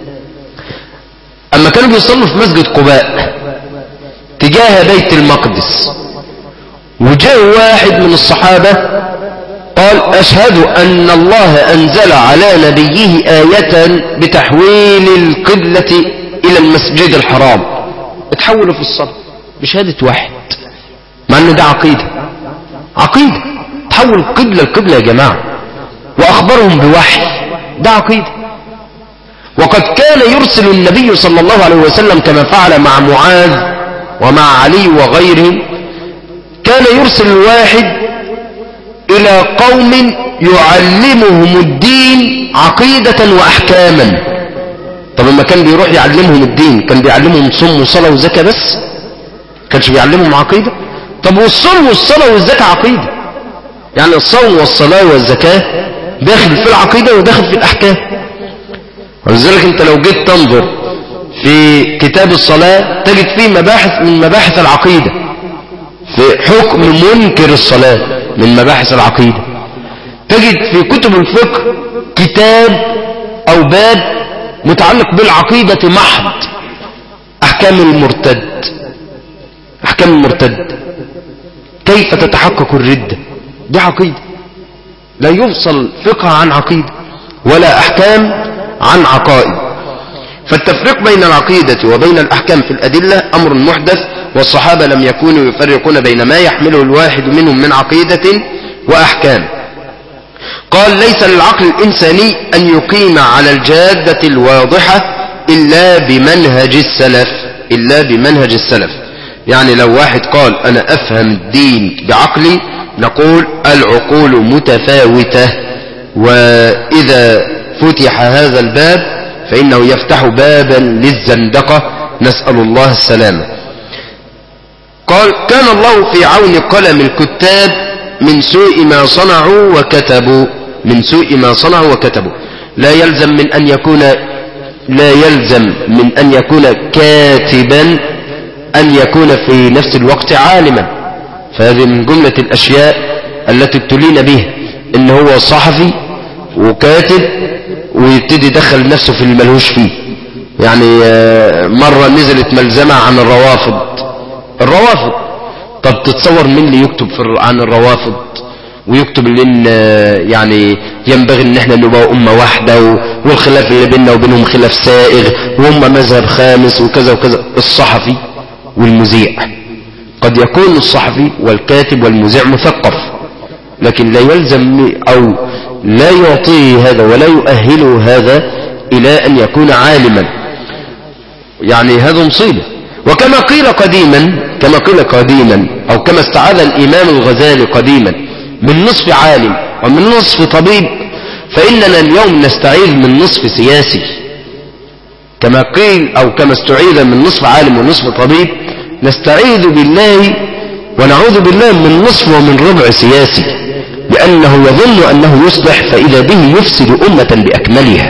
أما كانوا بيصلوا في مسجد قباء تجاه بيت المقدس، وجاء واحد من الصحابة قال أشهد أن الله أنزل على نبيه آية بتحويل القبلة إلى المسجد الحرام، اتحولوا في الصلاة بشهادة واحد، مع أنه ده عقيدة، عقيدة تحول القبلة القبلة يا جماعة، وأخبرهم بوحي، ده عقيدة. وقد كان يرسل النبي صلى الله عليه وسلم كما فعل مع معاذ ومع علي وغيرهم، كان يرسل الواحد إلى قوم يعلمهم الدين عقيدة وأحكاما. طب لما كان بيروح يعلمهم الدين كان بيعلمهم صوم وصلاة وزكاة بس؟ كانش بيعلمهم عقيدة؟ طب والصوم والصلاة والزكاة عقيدة، يعني الصوم والصلاة والزكاة داخل في العقيدة وداخل في الأحكام. ولذلك انت لو جيت تنظر في كتاب الصلاة تجد فيه مباحث من مباحث العقيدة، في حكم منكر الصلاة من مباحث العقيدة. تجد في كتب الفقه كتاب أو باب متعلق بالعقيدة محض، أحكام المرتد، أحكام المرتد، كيف تتحقق الردة، دي عقيدة، لا يفصل فقه عن عقيدة ولا أحكام عن عقائد. فالتفريق بين العقيدة وبين الأحكام في الأدلة أمر محدث، والصحابة لم يكونوا يفرقون بين ما يحمله الواحد منهم من عقيدة وأحكام. قال: ليس للعقل الإنساني أن يقيم على الجادة الواضحة إلا بمنهج السلف، إلا بمنهج السلف. يعني لو واحد قال أنا أفهم الدين بعقلي، نقول العقول متفاوتة، وإذا فتح هذا الباب فإنه يفتح بابا للزندقة، نسأل الله السلامة. قال: كان الله في عون قلم الكتاب من سوء ما صنعوا وكتبوا، من سوء ما صنعوا وكتبوا. لا يلزم من أن يكون لا يلزم من أن يكون كاتبا أن يكون في نفس الوقت عالما، فهذه من جملة الأشياء التي ابتلينا بها، إن هو صحفي وكاتب ويبتدي يدخل نفسه في الملهوش فيه. يعني مرة نزلت ملزمة عن الروافض، الروافض طب تتصور مين اللي يكتب في عن الروافض ويكتب لأن يعني ينبغي ان احنا نبقى أمة واحدة، والخلاف اللي بيننا وبينهم خلاف سائغ، وهم مذهب خامس وكذا وكذا. الصحفي والمذيع، قد يكون الصحفي والكاتب والمذيع مثقف، لكن لا يلزم أو لا يعطيه هذا ولا يؤهله هذا إلى أن يكون عالما. يعني هذا مصيبة. وكما قيل قديما كما قيل قديما أو كما استعاذ الإمام الغزالي قديما من نصف عالم ومن نصف طبيب، فإننا اليوم نستعيذ من نصف سياسي. كما قيل أو كما استعيذ من نصف عالم ونصف طبيب، نستعيذ بالله ونعوذ بالله من نصف ومن ربع سياسي، لأنه يظن أنه يصلح فإذا به يفسد أمة بأكملها.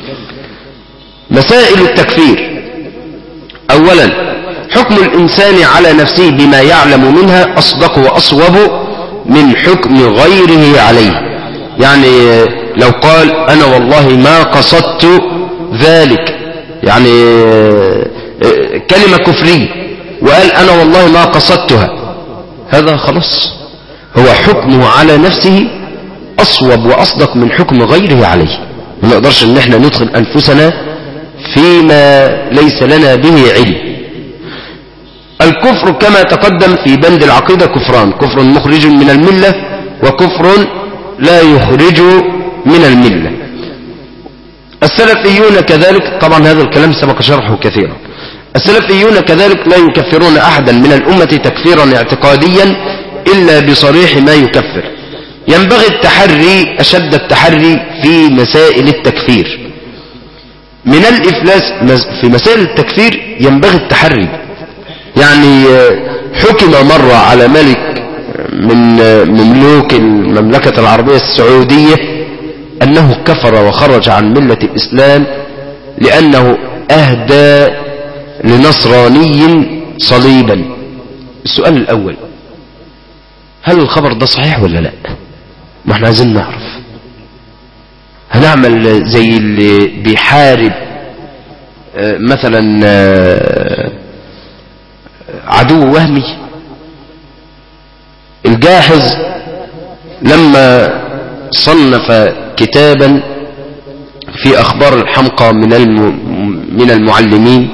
مسائل التكفير: أولا، حكم الإنسان على نفسه بما يعلم منها أصدق وأصوب من حكم غيره عليه. يعني لو قال أنا والله ما قصدت ذلك، يعني كلمة كفرية، وقال أنا والله ما قصدتها، هذا خلاص هو حكمه على نفسه أصوب وأصدق من حكم غيره عليه. ما نقدرش ان احنا ندخل أنفسنا فيما ليس لنا به علم. الكفر كما تقدم في بند العقيدة كفران: كفر مخرج من الملة وكفر لا يخرج من الملة. السلفيون كذلك، طبعا هذا الكلام سبق شرحه كثيرا. السلفيون كذلك لا يكفرون أحدا من الأمة تكفيرا اعتقاديا إلا بصريح ما يكفر. ينبغي التحري أشد التحري في مسائل التكفير. من الإفلاس في مسائل التكفير ينبغي التحري. يعني حكم مرة على ملك من مملوك المملكة العربية السعودية أنه كفر وخرج عن ملة الإسلام لأنه أهدى لنصراني صليبا. السؤال الأول: هل الخبر ده صحيح ولا لا؟ ما احنا عايزين نعرف. هنعمل زي اللي بيحارب مثلا عدو وهمي. الجاحظ لما صنف كتابا في أخبار الحمقى من من المعلمين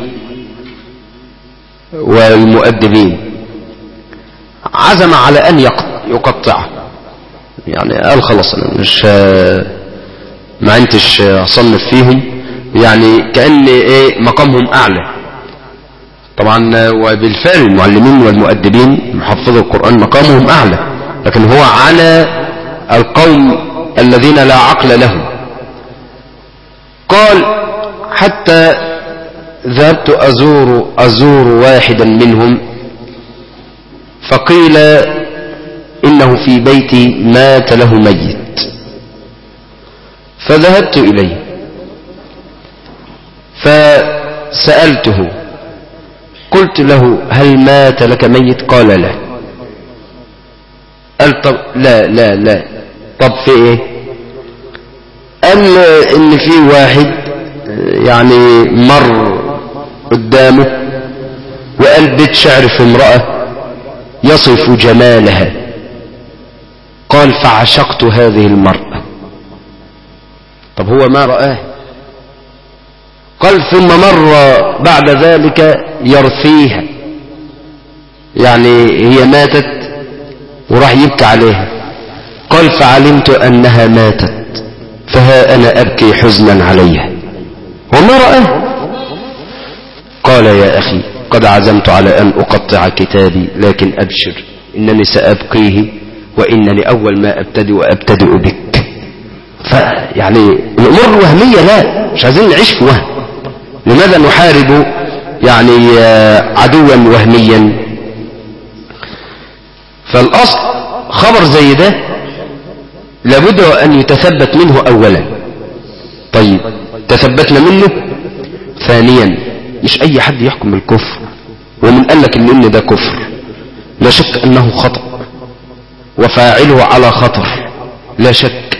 والمؤدبين، عزم على أن يقطعه. يعني قال خلاص أنا مش ما عنتش أصنف فيهم، يعني كأن إيه مقامهم أعلى. طبعا وبالفعل المعلمين والمؤدبين محفظوا القرآن مقامهم أعلى، لكن هو على القوم الذين لا عقل لهم. قال: حتى ذهبت أزور أزور واحدا منهم فقيل إنه في بيتي مات له ميت، فذهبت إليه فسألته قلت له هل مات لك ميت؟ قال لا. قال طب لا لا لا طب في ايه؟ قال ان في واحد يعني مر قدامه وقال بيت شعر في امرأة يصف جمالها، قال فعشقت هذه المرأة. طب هو ما رآه؟ قال ثم مر بعد ذلك يرثيها، يعني هي ماتت وراح يبكي عليها، قال فعلمت أنها ماتت فها أنا أبكي حزنا عليها وما رآه. قال يا أخي قد عزمت على أن أقطع كتابي، لكن أبشر إنني سأبقيه، وإنني أول ما أبتدئ أبتدئ بك. فيعني الأمور وهمية، لا مش عايزين نعيش في وهم. لماذا نحارب يعني عدوا وهميا؟ فالأصل خبر زي ده لابد أن يتثبت منه أولا. طيب تثبتنا منه. ثانيا مش أي حد يحكم بالكفر، ومن قال لك إن, إن ده كفر لا شك أنه خطأ وفاعله على خطر لا شك،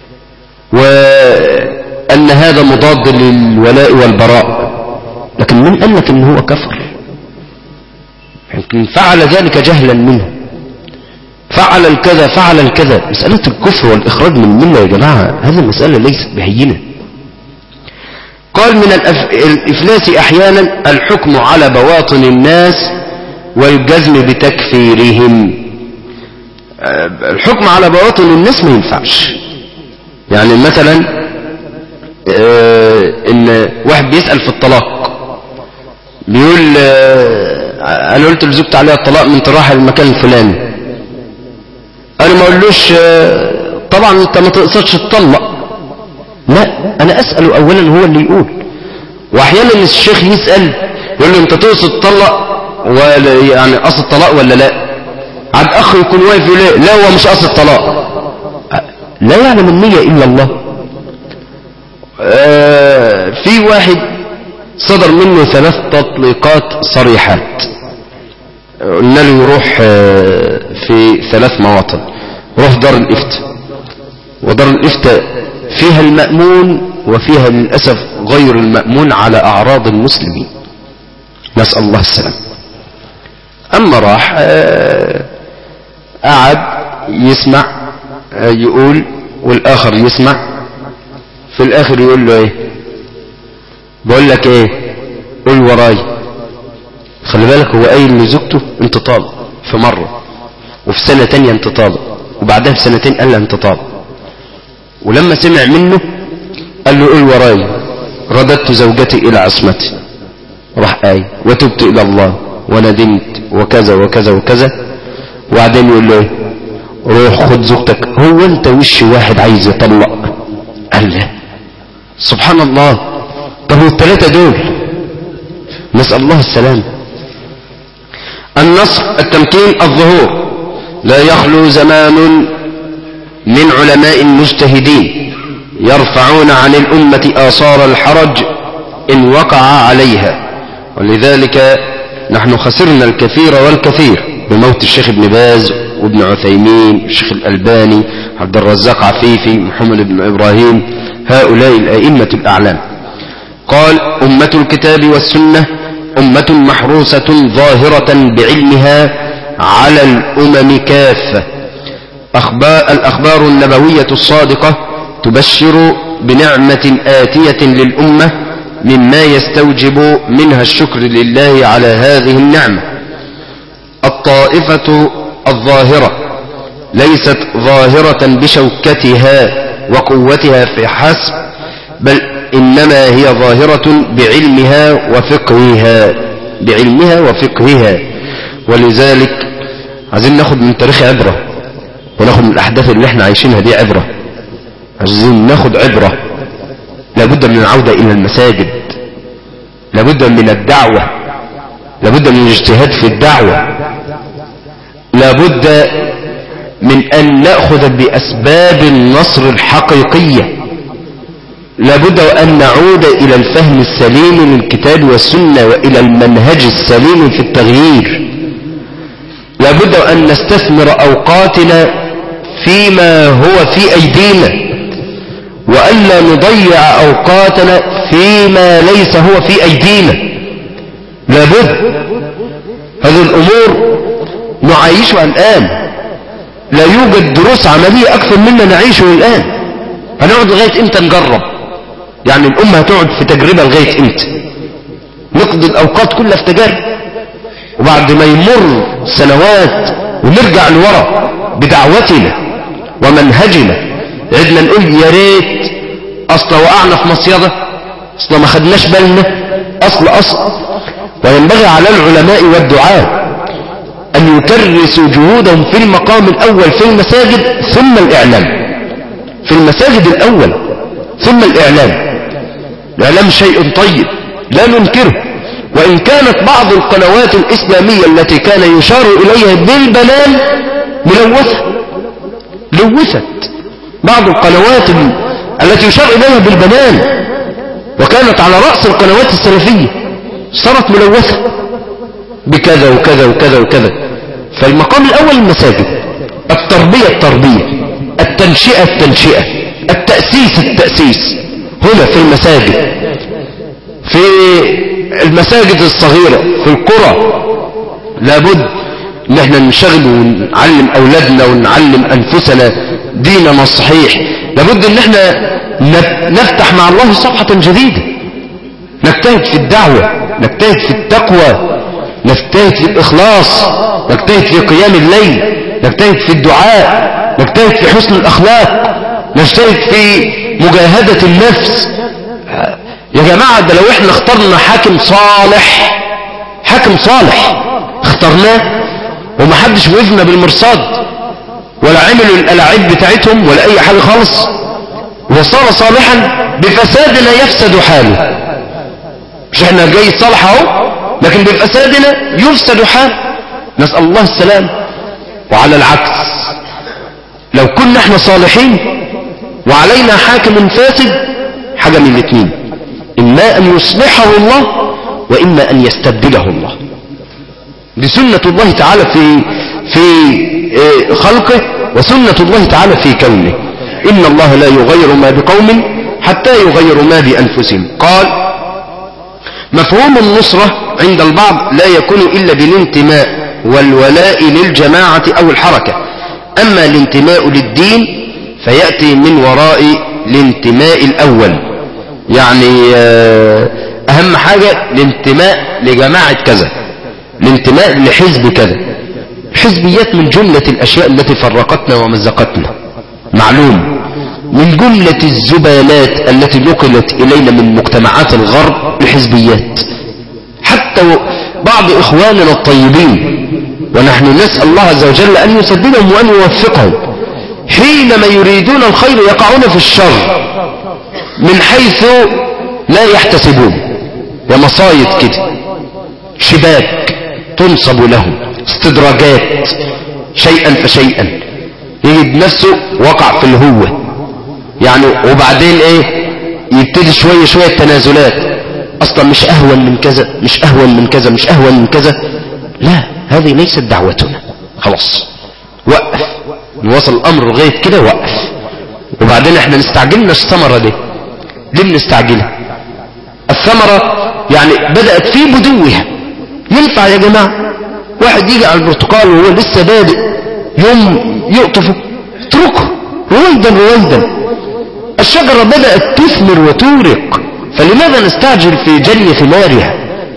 وأن هذا مضاد للولاء والبراء، لكن من قال لك إن هو كفر؟ يمكن فعل ذلك جهلا منه، فعل الكذا فعل الكذا. مسألة الكفر والإخراج من الملة يا جماعة هذه المسألة ليست بهينة. قال من الإفلاس أحيانا الحكم على بواطن الناس والجزم بتكفيرهم. الحكم على بواطن الناس ما ينفعش. يعني مثلا إن واحد بيسأل في الطلاق، بيقول أنا قلت لزوجتي عليها الطلاق من تراح المكان الفلاني، أنا ما أقولوش طبعا أنت ما تقصدش تطلق، لا أنا أسأله أولا هو اللي يقول. وأحيانا الشيخ يسأل يقول له أنت تقصد تطلق ولا يعني قصد طلاق ولا لا؟ عاد أخ يكون واقف يقول لا هو مش قصد طلاق، لا يعلم النية إلا الله. آه في واحد صدر منه ثلاث تطليقات صريحات، قلنا له يروح آه في ثلاث مواطن، روح دار الإفتاء، ودار الإفتاء فيها المأمون وفيها للأسف غير المأمون على أعراض المسلمين، نسأل الله السلام. أما راح آه قعد يسمع آه يقول والآخر يسمع، في الآخر يقول له ايه؟ بقول لك ايه؟ قول وراي. خلي بالك هو قايل لزوجته انت طالق في مرة، وفي سنة تانية انت طالق، وبعدها بسنتين قال له انت طالق. ولما سمع منه قال له قول وراي رددت زوجتي الى عصمتي، راح قايل وتبت الى الله وندمت وكذا وكذا وكذا. وبعدين يقول له ايه؟ روح خد زوجتك. هو انت وش واحد عايز يطلق؟ قال له سبحان الله. طب والثلاثة دول نسأل الله السلام. النصر التمكين الظهور. لا يخلو زمان من علماء مجتهدين يرفعون عن الأمة آثار الحرج إن وقع عليها، ولذلك نحن خسرنا الكثير والكثير بموت الشيخ ابن باز وابن عثيمين، الشيخ الألباني، عبد الرزاق عفيفي، محمد بن إبراهيم، هؤلاء الأئمة الأعلام. قال أمة الكتاب والسنة أمة محروسة ظاهرة بعلمها على الأمم كافة. أخبار الأخبار النبوية الصادقة تبشر بنعمة آتية للأمة مما يستوجب منها الشكر لله على هذه النعمة. الطائفة الظاهرة ليست ظاهرة بشوكتها وقوتها في حسب، بل إنما هي ظاهرة بعلمها وفقهها بعلمها وفقهها. ولذلك عايزين ناخد من تاريخ عبرة، وناخد من الأحداث اللي احنا عايشينها دي عبرة. عايزين ناخد عبرة. لابد من العودة إلى المساجد، لابد من الدعوة، لابد من الاجتهاد في الدعوة، لابد من أن نأخذ بأسباب النصر الحقيقية. لابد أن نعود إلى الفهم السليم للكتاب والسنة وإلى المنهج السليم في التغيير. لابد أن نستثمر أوقاتنا فيما هو في أيدينا، وألا نضيع أوقاتنا فيما ليس هو في أيدينا. لابد هذه الأمور نعيشها الآن. لا يوجد دروس عملية أكثر مما نعيشه الآن. هنقعد لغاية إمتى نجرب؟ يعني الأمة هتقعد في تجربة لغاية إمتى؟ نقضي الأوقات كلها في تجارب، وبعد ما يمر سنوات ونرجع لورا بدعوتنا ومنهجنا عدنا نقول يا ريت أصلا وقعنا في مصيدة، أصلا ما خدناش بالنا، أصل أصل. وينبغي على العلماء والدعاء أن يكرسوا جهودهم في المقام الأول في المساجد ثم الإعلام. في المساجد الأول ثم الإعلام. الإعلام شيء طيب لا ننكره، وإن كانت بعض القنوات الإسلامية التي كان يشار إليها بالبنان ملوثة، لوثت بعض القنوات التي يشار إليها بالبنان وكانت على رأس القنوات السلفية صارت ملوثة بكذا وكذا وكذا وكذا. فالمقام الأول المساجد، التربية التربية، التنشئة التنشئة، التأسيس التأسيس هنا في المساجد، في المساجد الصغيرة في القرى. لابد ان احنا نشغل ونعلم اولادنا ونعلم انفسنا ديننا الصحيح. لابد ان احنا نفتح مع الله صفحة جديدة، نجتهد في الدعوة، نجتهد في التقوى، نجتهد في الإخلاص، نجتهد في قيام الليل، نجتهد في الدعاء، نجتهد في حسن الأخلاق، نجتهد في مجاهدة النفس. يا جماعة ده لو احنا اخترنا حاكم صالح، حاكم صالح اخترناه ومحدش وقفنا بالمرصاد ولا عملوا الألاعيب بتاعتهم ولا أي حاجة خالص، وصار صالحا بفسادنا يفسد حاله. مش احنا جاي صالح اهو، لكن بفسادنا يفسد حاله، نسأل الله السلام. وعلى العكس لو كنا احنا صالحين وعلينا حاكم فاسد، حاجة من الاثنين، إما أن يصلحه الله وإما أن يستبدله الله. دي سنة الله تعالى في في خلقه وسنة الله تعالى في كونه. إن الله لا يغير ما بقوم حتى يغيروا ما بأنفسهم. قال مفهوم النصرة عند البعض لا يكون إلا بالانتماء والولاء للجماعة أو الحركة، أما الانتماء للدين فيأتي من وراء الانتماء الأول. يعني أهم حاجة الانتماء لجماعة كذا، الانتماء لحزب كذا. الحزبيات من جملة الأشياء التي فرقتنا ومزقتنا، معلوم، من جملة الزبالات التي نقلت إلينا من مجتمعات الغرب الحزبيات. حتى بعض إخواننا الطيبين ونحن نسأل الله عز وجل أن يسددهم وأن يوفقهم، حينما يريدون الخير يقعون في الشر من حيث لا يحتسبون. يا مصايد كده، شباك تنصب لهم، استدراجات، شيئا فشيئا يجد نفسه وقع في الهوة يعني. وبعدين ايه، يبتدي شوية شوية تنازلات، اصلا مش اهون من كذا، مش اهون من كذا، مش اهون من كذا. لا، هذه ليست دعوتنا. خلاص وقف، نوصل الامر لغاية كده وقف. وبعدين احنا نستعجلنا الثمرة دي. ليه بنستعجلها؟ الثمرة يعني بدأت في بدوها. ينفع يا جماعة واحد يجي على البرتقال وهو لسه بادئ يوم يقطفه؟ اتركه رويدا رويدا. الشجرة بدأت تثمر وتورق، فلماذا نستعجل في جني ثمارها؟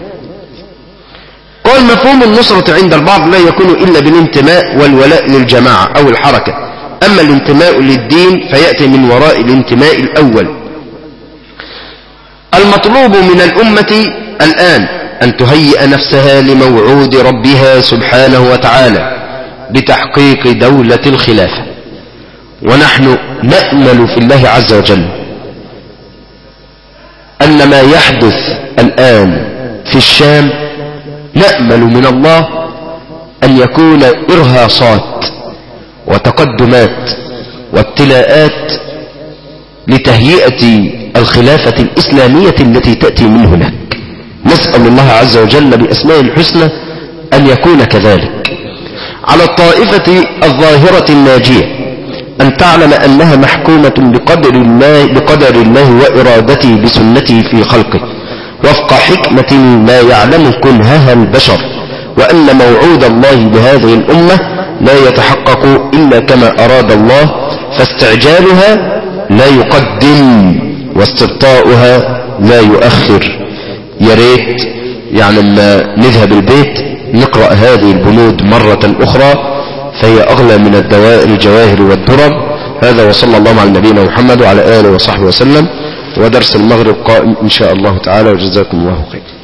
قال مفهوم النصرة عند البعض لا يكون إلا بالانتماء والولاء للجماعة أو الحركة، أما الانتماء للدين فيأتي من وراء الانتماء الأول. المطلوب من الأمة الآن أن تهيئ نفسها لموعود ربها سبحانه وتعالى بتحقيق دولة الخلافة. ونحن نأمل في الله عز وجل أن ما يحدث الآن في الشام، نأمل من الله أن يكون إرهاصات وتقدمات وابتلاءات لتهيئة الخلافة الإسلامية التي تأتي من هناك. نسأل الله عز وجل بأسماء الحسنى أن يكون كذلك. على الطائفة الظاهرة الناجية أن تعلم أنها محكومة بقدر الله, بقدر الله وإرادته بسنته في خلقه وفق حكمة لا يعلم كنهها البشر، وأن موعود الله بهذه الأمة لا يتحقق إلا كما أراد الله، فاستعجالها لا يقدم واستبطاؤها لا يؤخر. يا ريت يعني لما نذهب البيت نقرأ هذه البنود مرة أخرى، فهي أغلى من الدوائر الجواهر والدرر. هذا وصلى الله على نبينا محمد وعلى آله وصحبه وسلم، ودرس المغرب قائم إن شاء الله تعالى، وجزاكم الله خير.